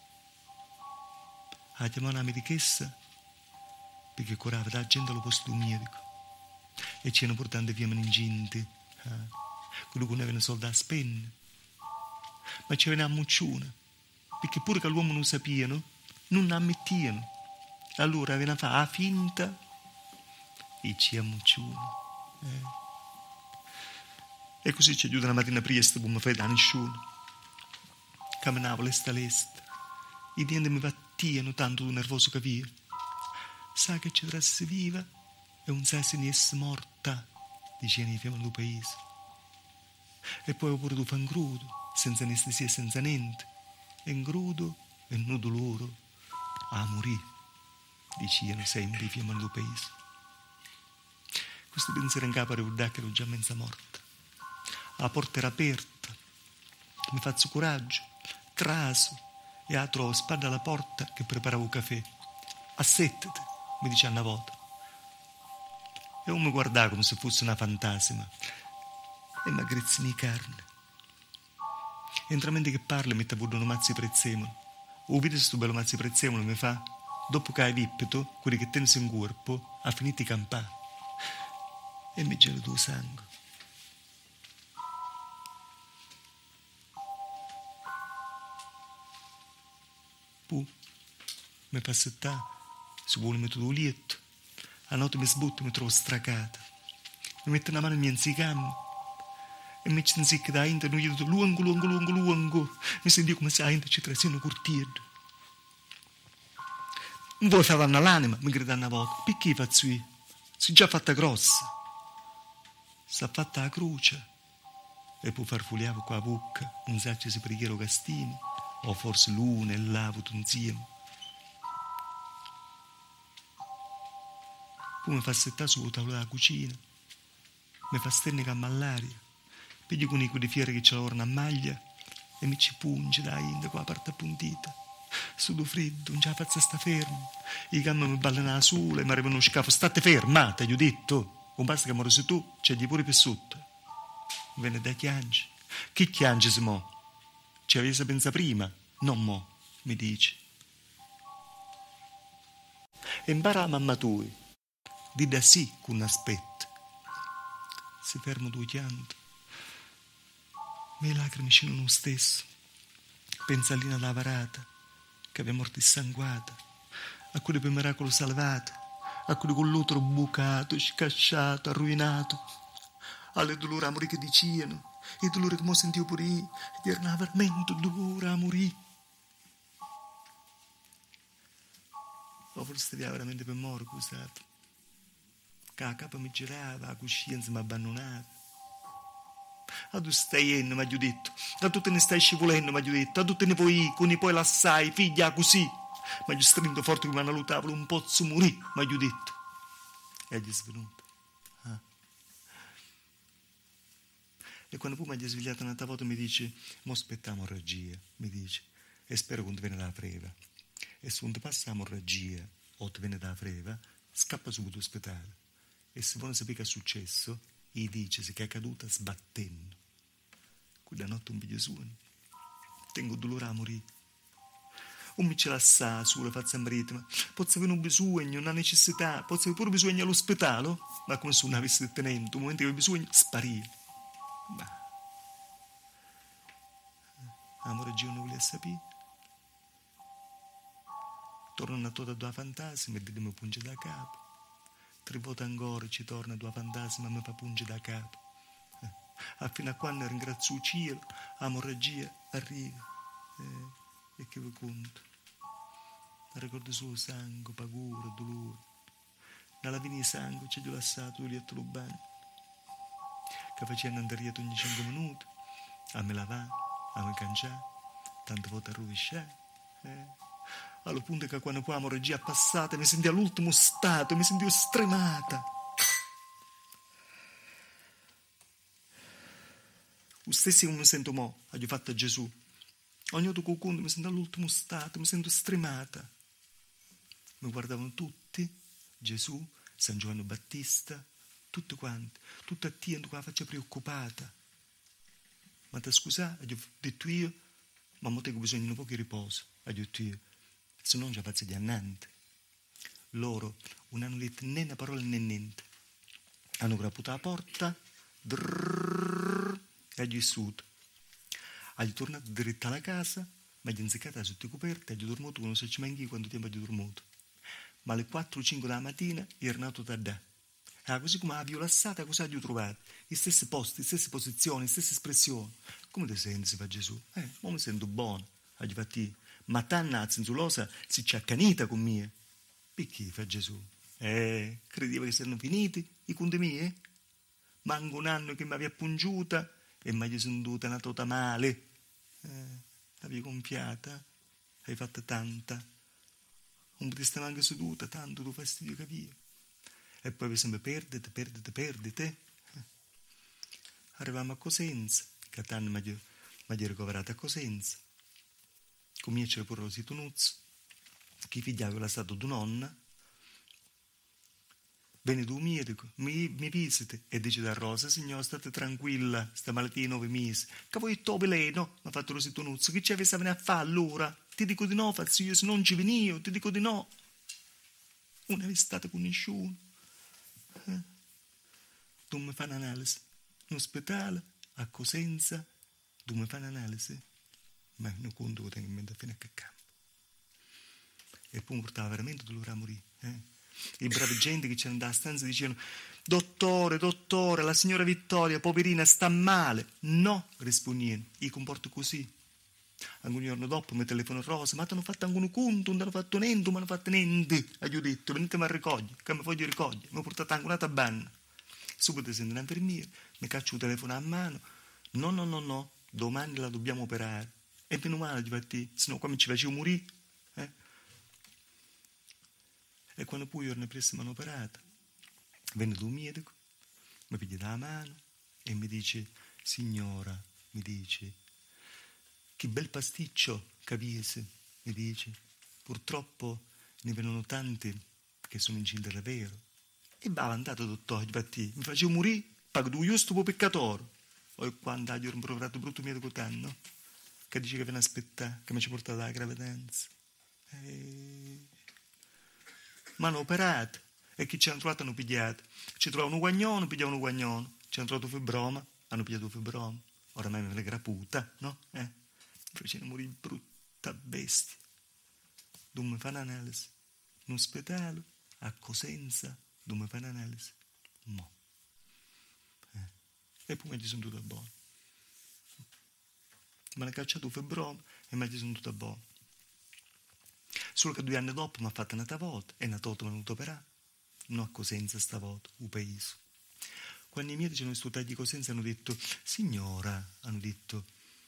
La chiamavano una medichessa perché curava la gente allo posto del medico. E c'erano portando via meningenti, eh? quelli che non avevano soldi a spendere. Ma c'era una mucciona, perché pure che l'uomo non sapevano, non ammettivano. Allora avevano fatto la finta e ci ammucciano. Eh. E così ci aiuta una mattina presto, come fai da nessuno. Camminavo l'est a l'est, i denti mi battiano tanto nervoso che via. sa che ci trasse viva e non sa se ne è morta, dicevano i fiamma del paese. E poi pure tu fan crudo, senza anestesia e senza niente, e in crudo e non dolore, a morire, dicevano sempre i fiamma del paese. Questo pensiero in capo a ricordare che ero già mezza morta. La porta era aperta, mi faccio coraggio, traso e a trovo spada alla porta che preparavo caffè. Assettati, mi dice una volta. E uno mi guardava come se fosse una fantasima e mi aggrezzi di carne. Entramente che parla mette a vedere un mazzi prezzemolo. O vedi questo bello mazzi prezzemolo mi fa, dopo che hai vippeto, quelli che tensi in corpo, ha finito di campare. E mi gelo tuo sangue. Poi mi passettà, si vuole mettere un lietto, a notte mi sbutto e mi trovo stracata. Mi mette una mano in mia inzicamma e mi ci inzicca da Inter, non gli dico lungo, lungo, lungo, lungo. Mi sentivo come se a Inter ci trasse una cortiera. Non vuoi fare l'anima, mi grida una volta. Perché faccio io? Si già fatta grossa. Si è fatta la croce. E poi farfugliavo qua a bocca, non sa se preghiero castini, o forse l'una e l'altro insieme. Poi mi fa settare sul tavolo della cucina, mi fa sterne a malaria, piglio con i di fiere che c'è l'orna a maglia e mi ci punge da inda con la parte appuntita. Sudo freddo, non ce la faccio sta fermo. I gamma mi ballano la sola e mi arrivano uno scafo. State fermate, gli ho detto. Non basta che morsi tu, c'è di pure più sotto. Venne da Chiangi. Chi Chiangi si mo? Ci avesse pensato prima? Non mo, mi dice. E impara la mamma tua. Di da sì con un aspetto. Si fermo due chianti. Le lacrime scendono lo stesso. Pensa all'ina da varata, che aveva morto sanguata, a quelli per miracolo salvata, a quelli con l'utero bucato, scasciato, arruinato, alle dolori a morire che dicevano, e dolore che mo sentivo pure io, ed era veramente dolore a morire. Ma forse stava veramente per morire, scusate. Che la capa mi girava, la coscienza mi abbandonava. A tu stai iendo, mi ha detto. A tu te ne stai scivolendo, mi ha detto. A tu te ne puoi, con ne puoi lassai, figlia, così. Ma io stringo forte come una tavola, un pozzo morì, mi ha detto. E gli è svenuto. Ah. E quando poi mi ha svegliato una volta mi dice, mo aspetta emorragia, mi dice, e spero che non ti viene da freva. E se non ti passa emorragia o ti viene da freva, scappa subito all'ospedale. E se vuole sapere che è successo, gli dice che è caduta sbattendo. Quella notte un figlio suo, tengo dolore a morire. Un mi ce la sa sulla faccia marita, ma posso avere un bisogno, una necessità, posso avere pure bisogno all'ospedale, ma come se non avessi tenente, un momento che avevo bisogno, sparire. Ma amore Dio non voleva sapere. Tornano a tutta due fantasmi e mi punge da capo. Tre volte ancora ci torna due fantasmi e mi fa punge da capo. Eh, fino a quando ringrazio il cielo, l'emorragia arriva. Eh, e che vi conto? Ricordo solo sangue, paura, dolore. Nella vena di sangue c'è già lasciato il letto lo bagno. Che facendo andare ogni cinque minuti, a me lavare, a me cangiare, tante volte a rovesciare. Eh. Allo punto che quando poi l'emorragia è passata mi sentivo all'ultimo stato, mi sentivo stremata. Lo stesso come mi sento mo', ho fatto a Gesù. Ogni volta che conto mi sento all'ultimo stato, mi sento stremata. Mi guardavano tutti, Gesù, San Giovanni Battista, tutti quanti, tutti attenti con la faccia preoccupata. Ma ti scusate, ho detto io, ma mo tengo bisogno di un po' di riposo, ho detto io. Se non ci faccio di annante. Loro non hanno detto né una parola né niente. Hanno grappato la porta drrrr, e hanno vissuto. Hanno tornato dritto alla casa, ma hanno inzeccata sotto i coperti e hanno dormito, non so ci manchi quanto tempo hanno dormito. Ma alle quattro o cinque della mattina erano nato da là. Ah, così come la violassata, cosa hanno trovato? I stessi posti, le stesse posizioni, le stesse espressioni. Come ti senti, si fa Gesù? Eh, ma mi sento buono. Hanno fatto io. Ma t'annazzi in sulosa si c'è accanita con me. Perché fa Gesù? Eh, credeva che siano finiti i conti miei? Manco un anno che mi aveva pungiuta e mi aveva sentita una tota male. Eh, avevi gonfiata, hai fatto tanta. Non potevi stare anche seduta, tanto tu fastidio capivo. E poi per sempre perdete, perdete, perdete. Eh. Arriviamo a Cosenza, che tanto mi ha ricoverato a Cosenza. Comincia pure lo sitonuzzo, che figlia aveva stato di nonna. Viene tu medico, mi, mi visite e dice da Rosa, signora, state tranquilla, sta malattia nove mesi. Che voi topi lei, no? Mi ha fatto lo sitonuzzo, che ci avesse a fare allora? Ti dico di no, Fazio, se non ci venivo, ti dico di no. Non è stata con nessuno. Eh? Tu mi fai un'analisi. In ospedale, a Cosenza, tu mi fai un'analisi. Ma non conto che tengo in mente fino a che campo. E poi mi portava veramente dolore a morire. Eh? I bravi gente che c'erano nella stanza dicevano: dottore, dottore, la signora Vittoria, poverina, sta male. No, rispondevano, io comporto così. Anche un giorno dopo mi telefono Rosa, ma ti hanno fatto anche un conto, non ti hanno fatto niente, non mi hanno fatto niente. E gli ho detto, venitemi a ricogliere, che mi voglio ricogliere. Mi ho portato anche una tabanna. Subito sento l'infermiere, mi caccio il telefono a mano. No, no, no, no, domani la dobbiamo operare. E meno male, infatti, se no qua mi ci facevo morire. Eh? E quando poi io ne presso mi hanno operato, venne un medico, mi piglia la mano e mi dice: signora, mi dice, che bel pasticcio capiese, mi dice, purtroppo ne vengono tanti che sono incinta davvero. E va avanzato, dottore, infatti, mi facevo morire, pago tu giusto per peccatore. Poi quando io ero improverato brutto medico tanto, che dice che viene a aspettare, che mi ci porta alla gravidanza. E... mi hanno operato e chi ci hanno trovato hanno pigliato. Ci trovavano un guagnone, pigliavano un guagnone. Ci hanno trovato fibroma, hanno pigliato fibroma. Oramai mi viene graputa, no? Eh? Mi facevano morire brutta bestia. Dove mi fanno un'analisi? In ospedale, a Cosenza, dove mi fanno un'analisi? No. Eh? E poi mi ci sono tutta buona. Mi hanno cacciato fibroma e mi ci sono tutta buona. Solo che due anni dopo mi ha fatto un'altra volta e un'altra volta mi è venuto a operare. Non a Cosenza stavolta, un paese. Quando i medici hanno studiato di Cosenza hanno detto: signora, hanno detto,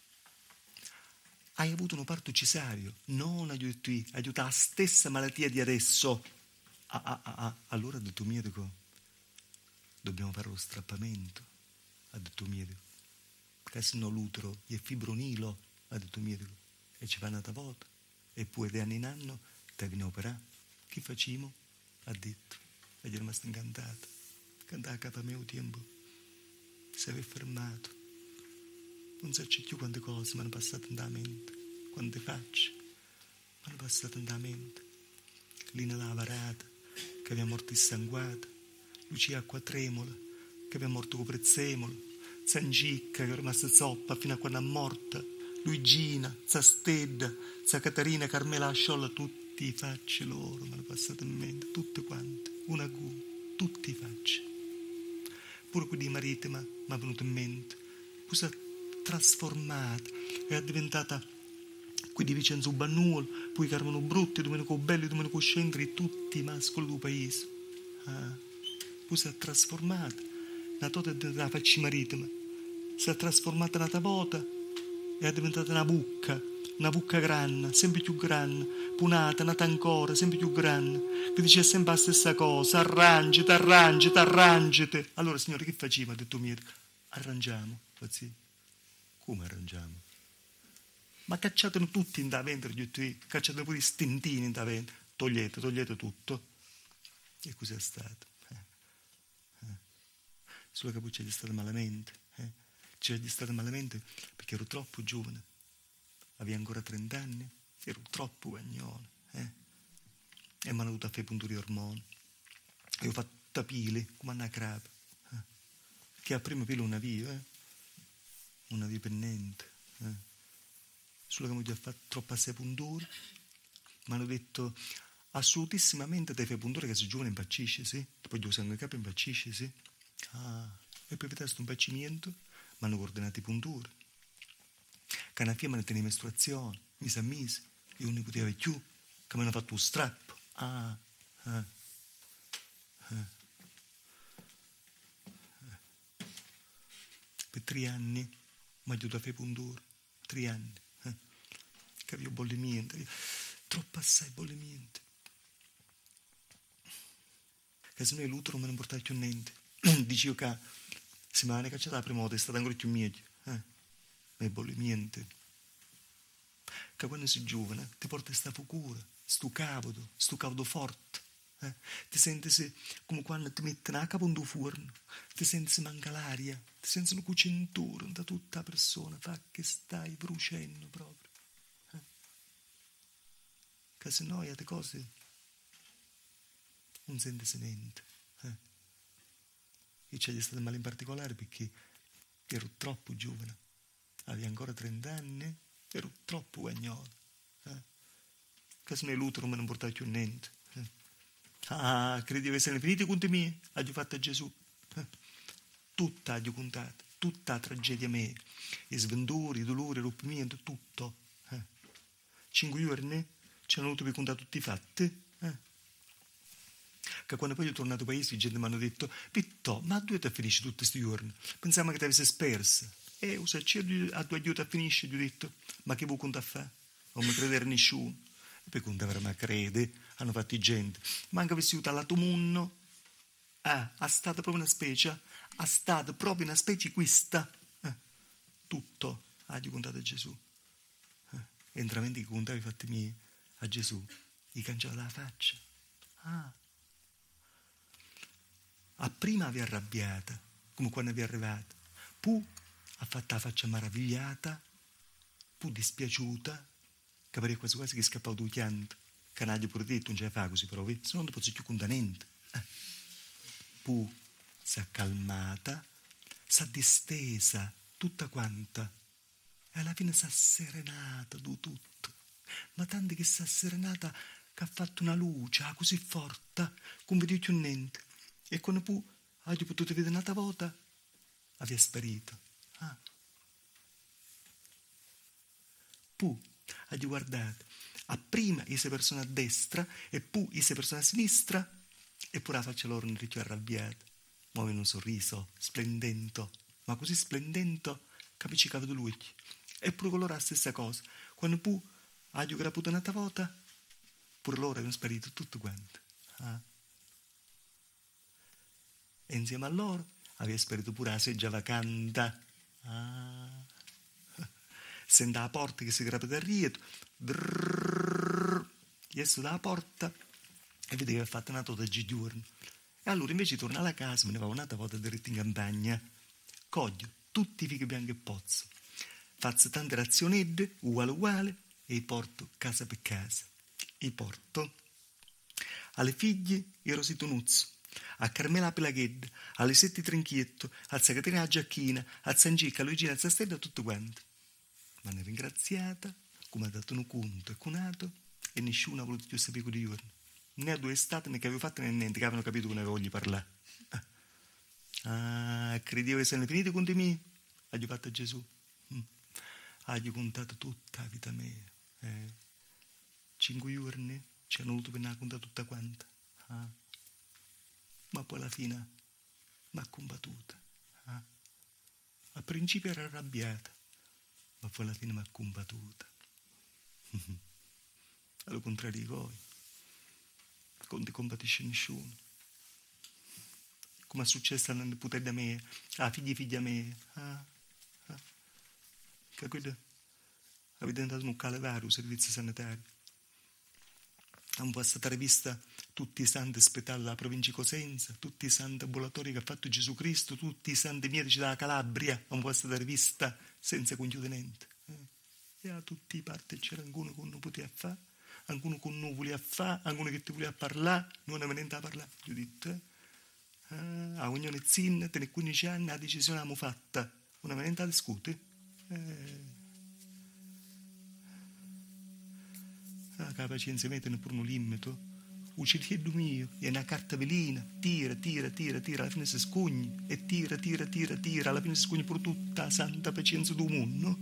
hai avuto un parto cesareo? Non, ha detto io, hai avuto la stessa malattia di adesso. Ah, ah, ah, ah. Allora ha detto il medico, dobbiamo fare lo strappamento, ha detto il medico. Che se no l'utero è fibronilo, ha detto il medico. E ci fa un'altra volta. E poi di anno in anno ti viene a operare. Che facciamo? Ha detto. E gli è rimasto incantato. Cantava a capo a me un tempo. Si aveva fermato. Non so più quante cose mi hanno passato nella mente. Quante facce mi hanno passato nella mente. Lina la varata, che aveva morto insanguata. Lucia Acqua Tremola, che aveva morto con prezzemolo. Zangicca, che è rimasta zoppa fino a quando è morta. Luigina, Zastedda, Za Caterina, Carmela Asciolla, tutti i facci loro mi hanno passato in mente, tutte quante, una a una, tutti i facci. Pure quelli di Maritima mi è venuto in mente, poi si è trasformata, è diventata qui di Vicenzo Bannuolo, poi Carmelo Brutti, Domenico Belli, Domenico Scendri, tutti i mascoli del paese. Ah, poi si è trasformata, una tota è diventata faccia maritima, si è trasformata una tavota, è diventata una bucca, una bucca grande, sempre più grande, punata, nata ancora, sempre più grande, che dice sempre la stessa cosa: arrangiati, arrangiati, arrangiati. Allora, signore, che facciamo? Ha detto mio, arrangiamo. Pazzi. Come arrangiamo? Ma cacciatelo tutti in da ventre, gli ho detto, cacciate pure i stintini in da ventre, togliete, togliete tutto. E così è stato. Eh. Eh. Solo che poi c'è stato malamente. Eh. C'è stato malamente perché ero troppo giovane, avevo ancora trenta anni, ero troppo guagnone, eh? E mi hanno dovuto fare punture di ormoni, e ho fatto pile come una crapa, eh? Che a prima pile una via, eh? Una via pennente, eh? Solo che mi ho fatto troppo assai punture, mi hanno detto assolutissimamente devi fare punture che sei giovane impazzisce, sì? Poi due sangue capo impazzisce, sì? Ah, e poi vedete questo impazzimento? Mi hanno coordinato i punture. Che una figlia mi teneva mestruazione, mi sa misi, io non ne potevo più, che mi hanno fatto un strappo. Ah, Eh. Eh. Per tre anni mi ha aiutato a fare puntura, tre anni, eh. Che avevo bollimento, troppo assai bollimento. Che se noi l'utero non mi portava più niente. Dicevo che se mi hanno cacciato la prima volta è stato ancora più meglio, eh. Ma è bollimento. Che quando sei giovane ti porta questa fucura, sto cavodo, sto cavodo forte. Eh? Ti senti se, come quando ti mettono a capo in un forno, ti senti se manca l'aria, ti senti una cucintura da tutta la persona, fa che stai bruciando proprio. Eh? Che se no le cose non senti se niente. Eh? E c'è stato male in particolare perché ero troppo giovane, avevo ancora trenta anni, ero troppo guagnolo. Eh? Che se no l'utero non mi portava più niente. Eh? Ah, credevo che siano finiti i conti miei, ho fatto a Gesù. Eh? Tutta ho contato, tutta la tragedia mia, i sventori, i dolori, il rompimento, tutto. Eh? Cinque giorni ci hanno avuto per contare tutti i fatti. Eh? Che quando poi io tornato al paese, la gente mi hanno detto: Vitto, ma a dove ti finisci tutti questi giorni? Pensavamo che ti avessi spersa. E se c'è a due aiuti a finisce, gli ho detto: ma che vuoi contare a fare? Non mi credere nessuno. E poi contare ma crede, hanno fatto gente. Manca vissuto al lato munno. Ah, ha stata proprio una specie, ha stata proprio una specie questa. Eh, tutto ha di contato a Gesù. Eh, entramenti che contava i fatti miei a Gesù, gli cangiava la faccia. Ah. A prima aveva arrabbiata, come quando aveva arrivato. Poi ha fatto la faccia meravigliata, poi dispiaciuta, che pare quasi quasi che scappava due pianto, che non ha pure detto, non ce la fa così, però, se non posso più contare niente. Eh. Poi si è calmata, si è distesa, tutta quanta, e alla fine si è serenata di tutto. Ma tanto che si è serenata che ha fatto una luce ah, così forte, come vedi più niente. E quando poi ha potuto vedere un'altra volta, aveva sparito. Ah. Poi ha guardato, a prima queste persone a destra e poi queste persone a sinistra, e pure la faccia loro non riccio arrabbiata. Muove un sorriso splendente, ma così splendente che appiccicava lui. E pure con loro la stessa cosa. Quando poi ha graputo un'altra volta, pure loro avevano sparito tutto quanto. Ah. E insieme a loro aveva sparito pure la seggia vacanta. Ah. Senta la porta che si grapa da rietro, gli è dalla porta e vedeva che ha fatto una tota di giorni. E allora invece di tornare a casa, me ne va un'altra volta diretto in campagna, coglio tutti i fichi bianchi e pozzo, faccio tante razionette, uguale uguale, e li porto casa per casa. I porto alle figlie il rosito nuzzo, a Carmela Pelaghedda, alle sette trinchietto, a Zacatina la giacchina, a Zancicca, a Luigina, a Zastella, tutto quanto. Mi hanno ringraziata, come ha dato un conto e cunato, e nessuno ha voluto più sapere di giorni. Né a due estate né che avevo fatto né niente, che avevano capito che ne avevo gli parlare. Ah, credevo che siano finiti i conti miei. Agli fatto a Gesù. Mm. Agli contato tutta la vita mia. Eh. Cinque giorni ci hanno avuto per una conta tutta quanta. Ah. Ma poi alla fine mi ha combattuta. Ah. Al principio era arrabbiata, ma poi alla fine mi ha combattuta. Al contrario di voi, non ti compatisce nessuno. Come è successo alla nipote mia, alla figlia figlia mia. Ah. Ah. Che quello aveva diventato un calvario, servizio sanitario. Non può stare vista tutti i santi ospedali della provincia di Cosenza, tutti i santi ambulatori che ha fatto Gesù Cristo, tutti i santi medici della Calabria, non può stare vista senza conchiudimento. Eh. E a tutti i parti c'era qualcuno che non poteva fare, qualcuno che non voleva fare, qualcuno che ti voleva parlare, non aveva niente da parlare. Io ho detto, eh, ah, a ognuno zin, te ne quindici anni, la decisione l'abbiamo fatta, non aveva niente da discutere. Eh. Ah, che la pazienza mette pure un limite. Uccidiello mio, è una carta velina, tira, tira, tira, tira, alla fine si scogni, e tira, tira, tira, tira, alla fine si scogni pure tutta la santa pazienza del mondo.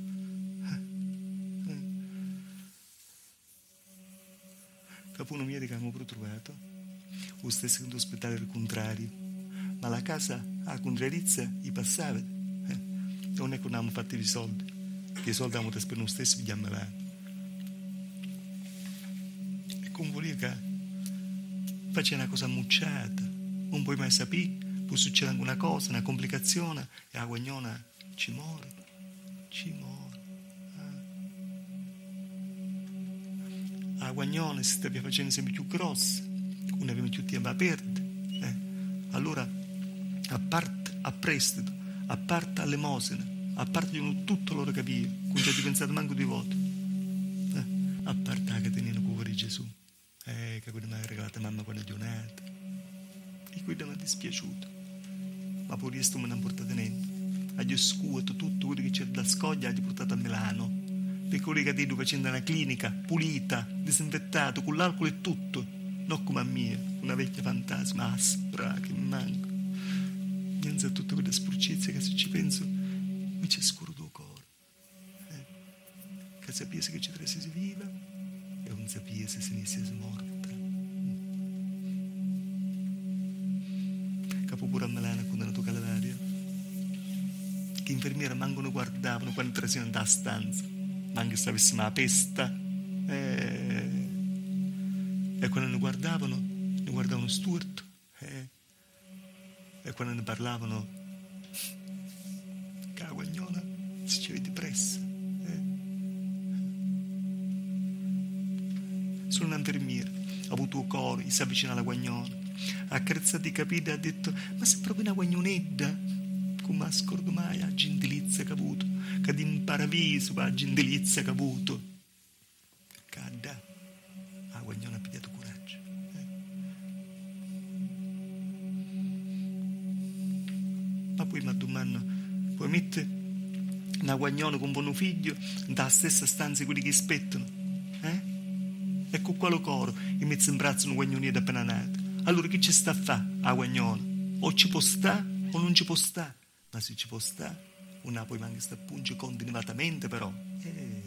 Eh. Capo una mia che abbiamo pure trovato, lo stesso che ospitare il contrario, ma la casa a contrarizia gli passava, eh? E non è che non abbiamo fatto i soldi, che i soldi abbiamo per noi stessi per gli ammalati. E come volevo che faceva una cosa ammucciata, non puoi mai sapere, può succedere anche una cosa, una complicazione, e la guagnona ci muore, ci muore. Eh. La guagnona si stava facendo sempre più grossa, non avevamo più tempo a perdere. Eh. Allora, a parte a prestito, a parte all'elemosina, a parte di tutto loro capire, non ci ho pensato manco di voto. Eh. A parte la catenina cuore di Gesù, eh, che quello mi ha regalato mamma quando è giornata. E quello mi è dispiaciuto. Ma poi questo me ne ha portato niente. Ha scuoto tutto quello che c'era da scoglia, ha portato a Milano. Per quelli che dico facendo una clinica pulita, disinfettato, con l'alcol e tutto. Non come a mia, una vecchia fantasma aspra che mi manca. Niente a tutte quelle sporcizie che se ci penso mi c'è scuro del cuore. Eh? Che sapesse che ci si viva e non sapesse se ne sia morta. Capo pure a Milano quando hanno toccato l'aria. Che infermiere manco ne guardavano quando trasivano da stanza, ma anche se avessimo la pesta. Eh, e quando ne guardavano, ne guardavano storto. Eh, e quando ne parlavano, che la guagnona si ci vede depressa. Eh. Sono un infermiere, ha avuto il cuore, si avvicina alla guagnona, ha accarezzato i capelli e ha detto: ma sei proprio una guagnonedda? Come scordo mai la gentilizia che ha avuto, che di imparaviso la gentilizia che ha avuto. Cadda, la guagnona ha pigliato coraggio. Eh. Ma poi mi domando, puoi mettere una guagnona con un buon figlio nella stessa stanza quelli che aspettano? Eh? E con quale coro e mezzo in braccio una guagnonina appena nata? Allora che ci sta a fare la guagnona? O ci può stare o non ci può stare? Ma se ci può stare, una poi manca sta punge continuatamente però. Eh,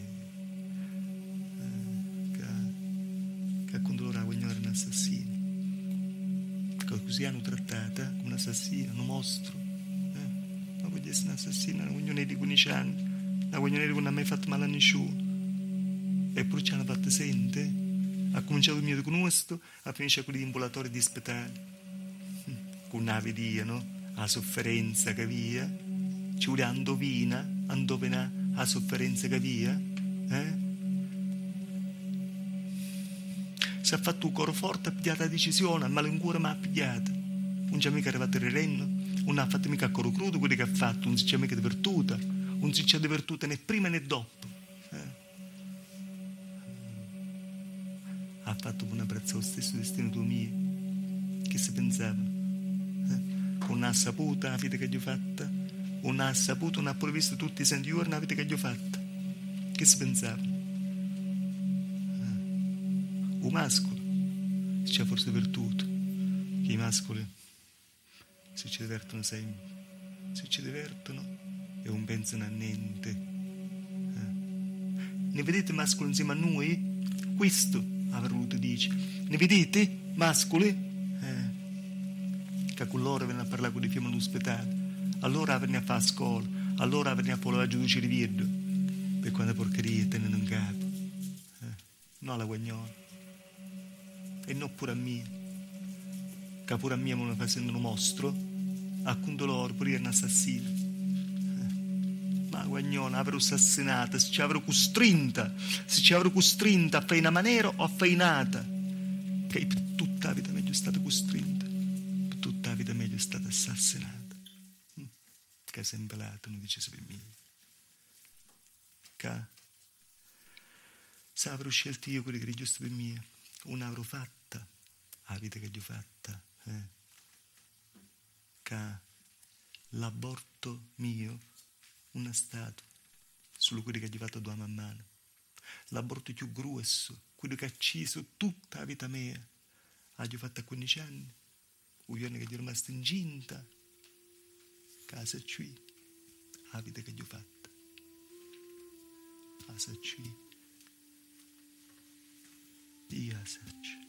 eh, che, che con loro la guagnona era un assassino. Che così hanno trattata come un assassino, un mostro. Eh, ma voglio essere un assassino, una guagnona di quindici anni, una guagnona che non ha mai fatto male a nessuno. E poi ci hanno fatto sente, ha cominciato il mio conosco, a finire quelli di ambulatori di ospedali. Con una vedia, no? La sofferenza che via, ci vuole andovina, andovina la sofferenza che via, eh? Si è fatto un coro forte, ha pigliato la decisione, a malincuore ma ha pigliata. Non c'è mica arrivato il regno, non ha fatto mica a coro crudo quello che ha fatto, non si c'è mica divertuta, non si c'è divertuta né prima né dopo. Eh? Ha fatto buona prezzo lo stesso destino tuo mio, che si pensava. Non ha saputo la vita che gli ho fatta, non ha saputo, non ha pure visto tutti i santi giorni la vita che gli ho fatta. Che si pensava? Eh. Un mascolo si c'è forse divertuto, che i mascoli si ci divertono sempre, si ci divertono e non pensano a niente. Eh. Ne vedete mascoli insieme a noi? Questo avrà voluto dire. Ne vedete mascoli? Eh. Che con loro vengono a parlare con i figli all'ospedale, allora vengono a fare a scuola, allora vengono a fare la giudice di virdo, per quante porcherie tengono in capo. Eh, no alla guagnona, e non pure a me, che pure a me mi fa sentire un mostro, a conto loro pure io un assassino. Eh, ma la guagnona avrò assassinata, se ci avrò costrinta, se ci avrò costrinta a fare una maniera o a fare nata, che per tutta la vita meglio è stata costrinta. Tutta la vita meglio è stata assassinata. Che è sempre lato, non dice per me. Che se avrò scelto io quello che è giusto per me, non avrò fatta la vita che gli ho fatta. Eh? Che l'aborto mio non è stato solo quello che gli ho fatto due mamma. L'aborto più grosso, quello che ha ucciso tutta la vita mia, l'ho fatto a quindici anni. Un giorno che gli è rimasto incinta, casa qui, la vita che gli ho fatta, casa qui, io la saccio.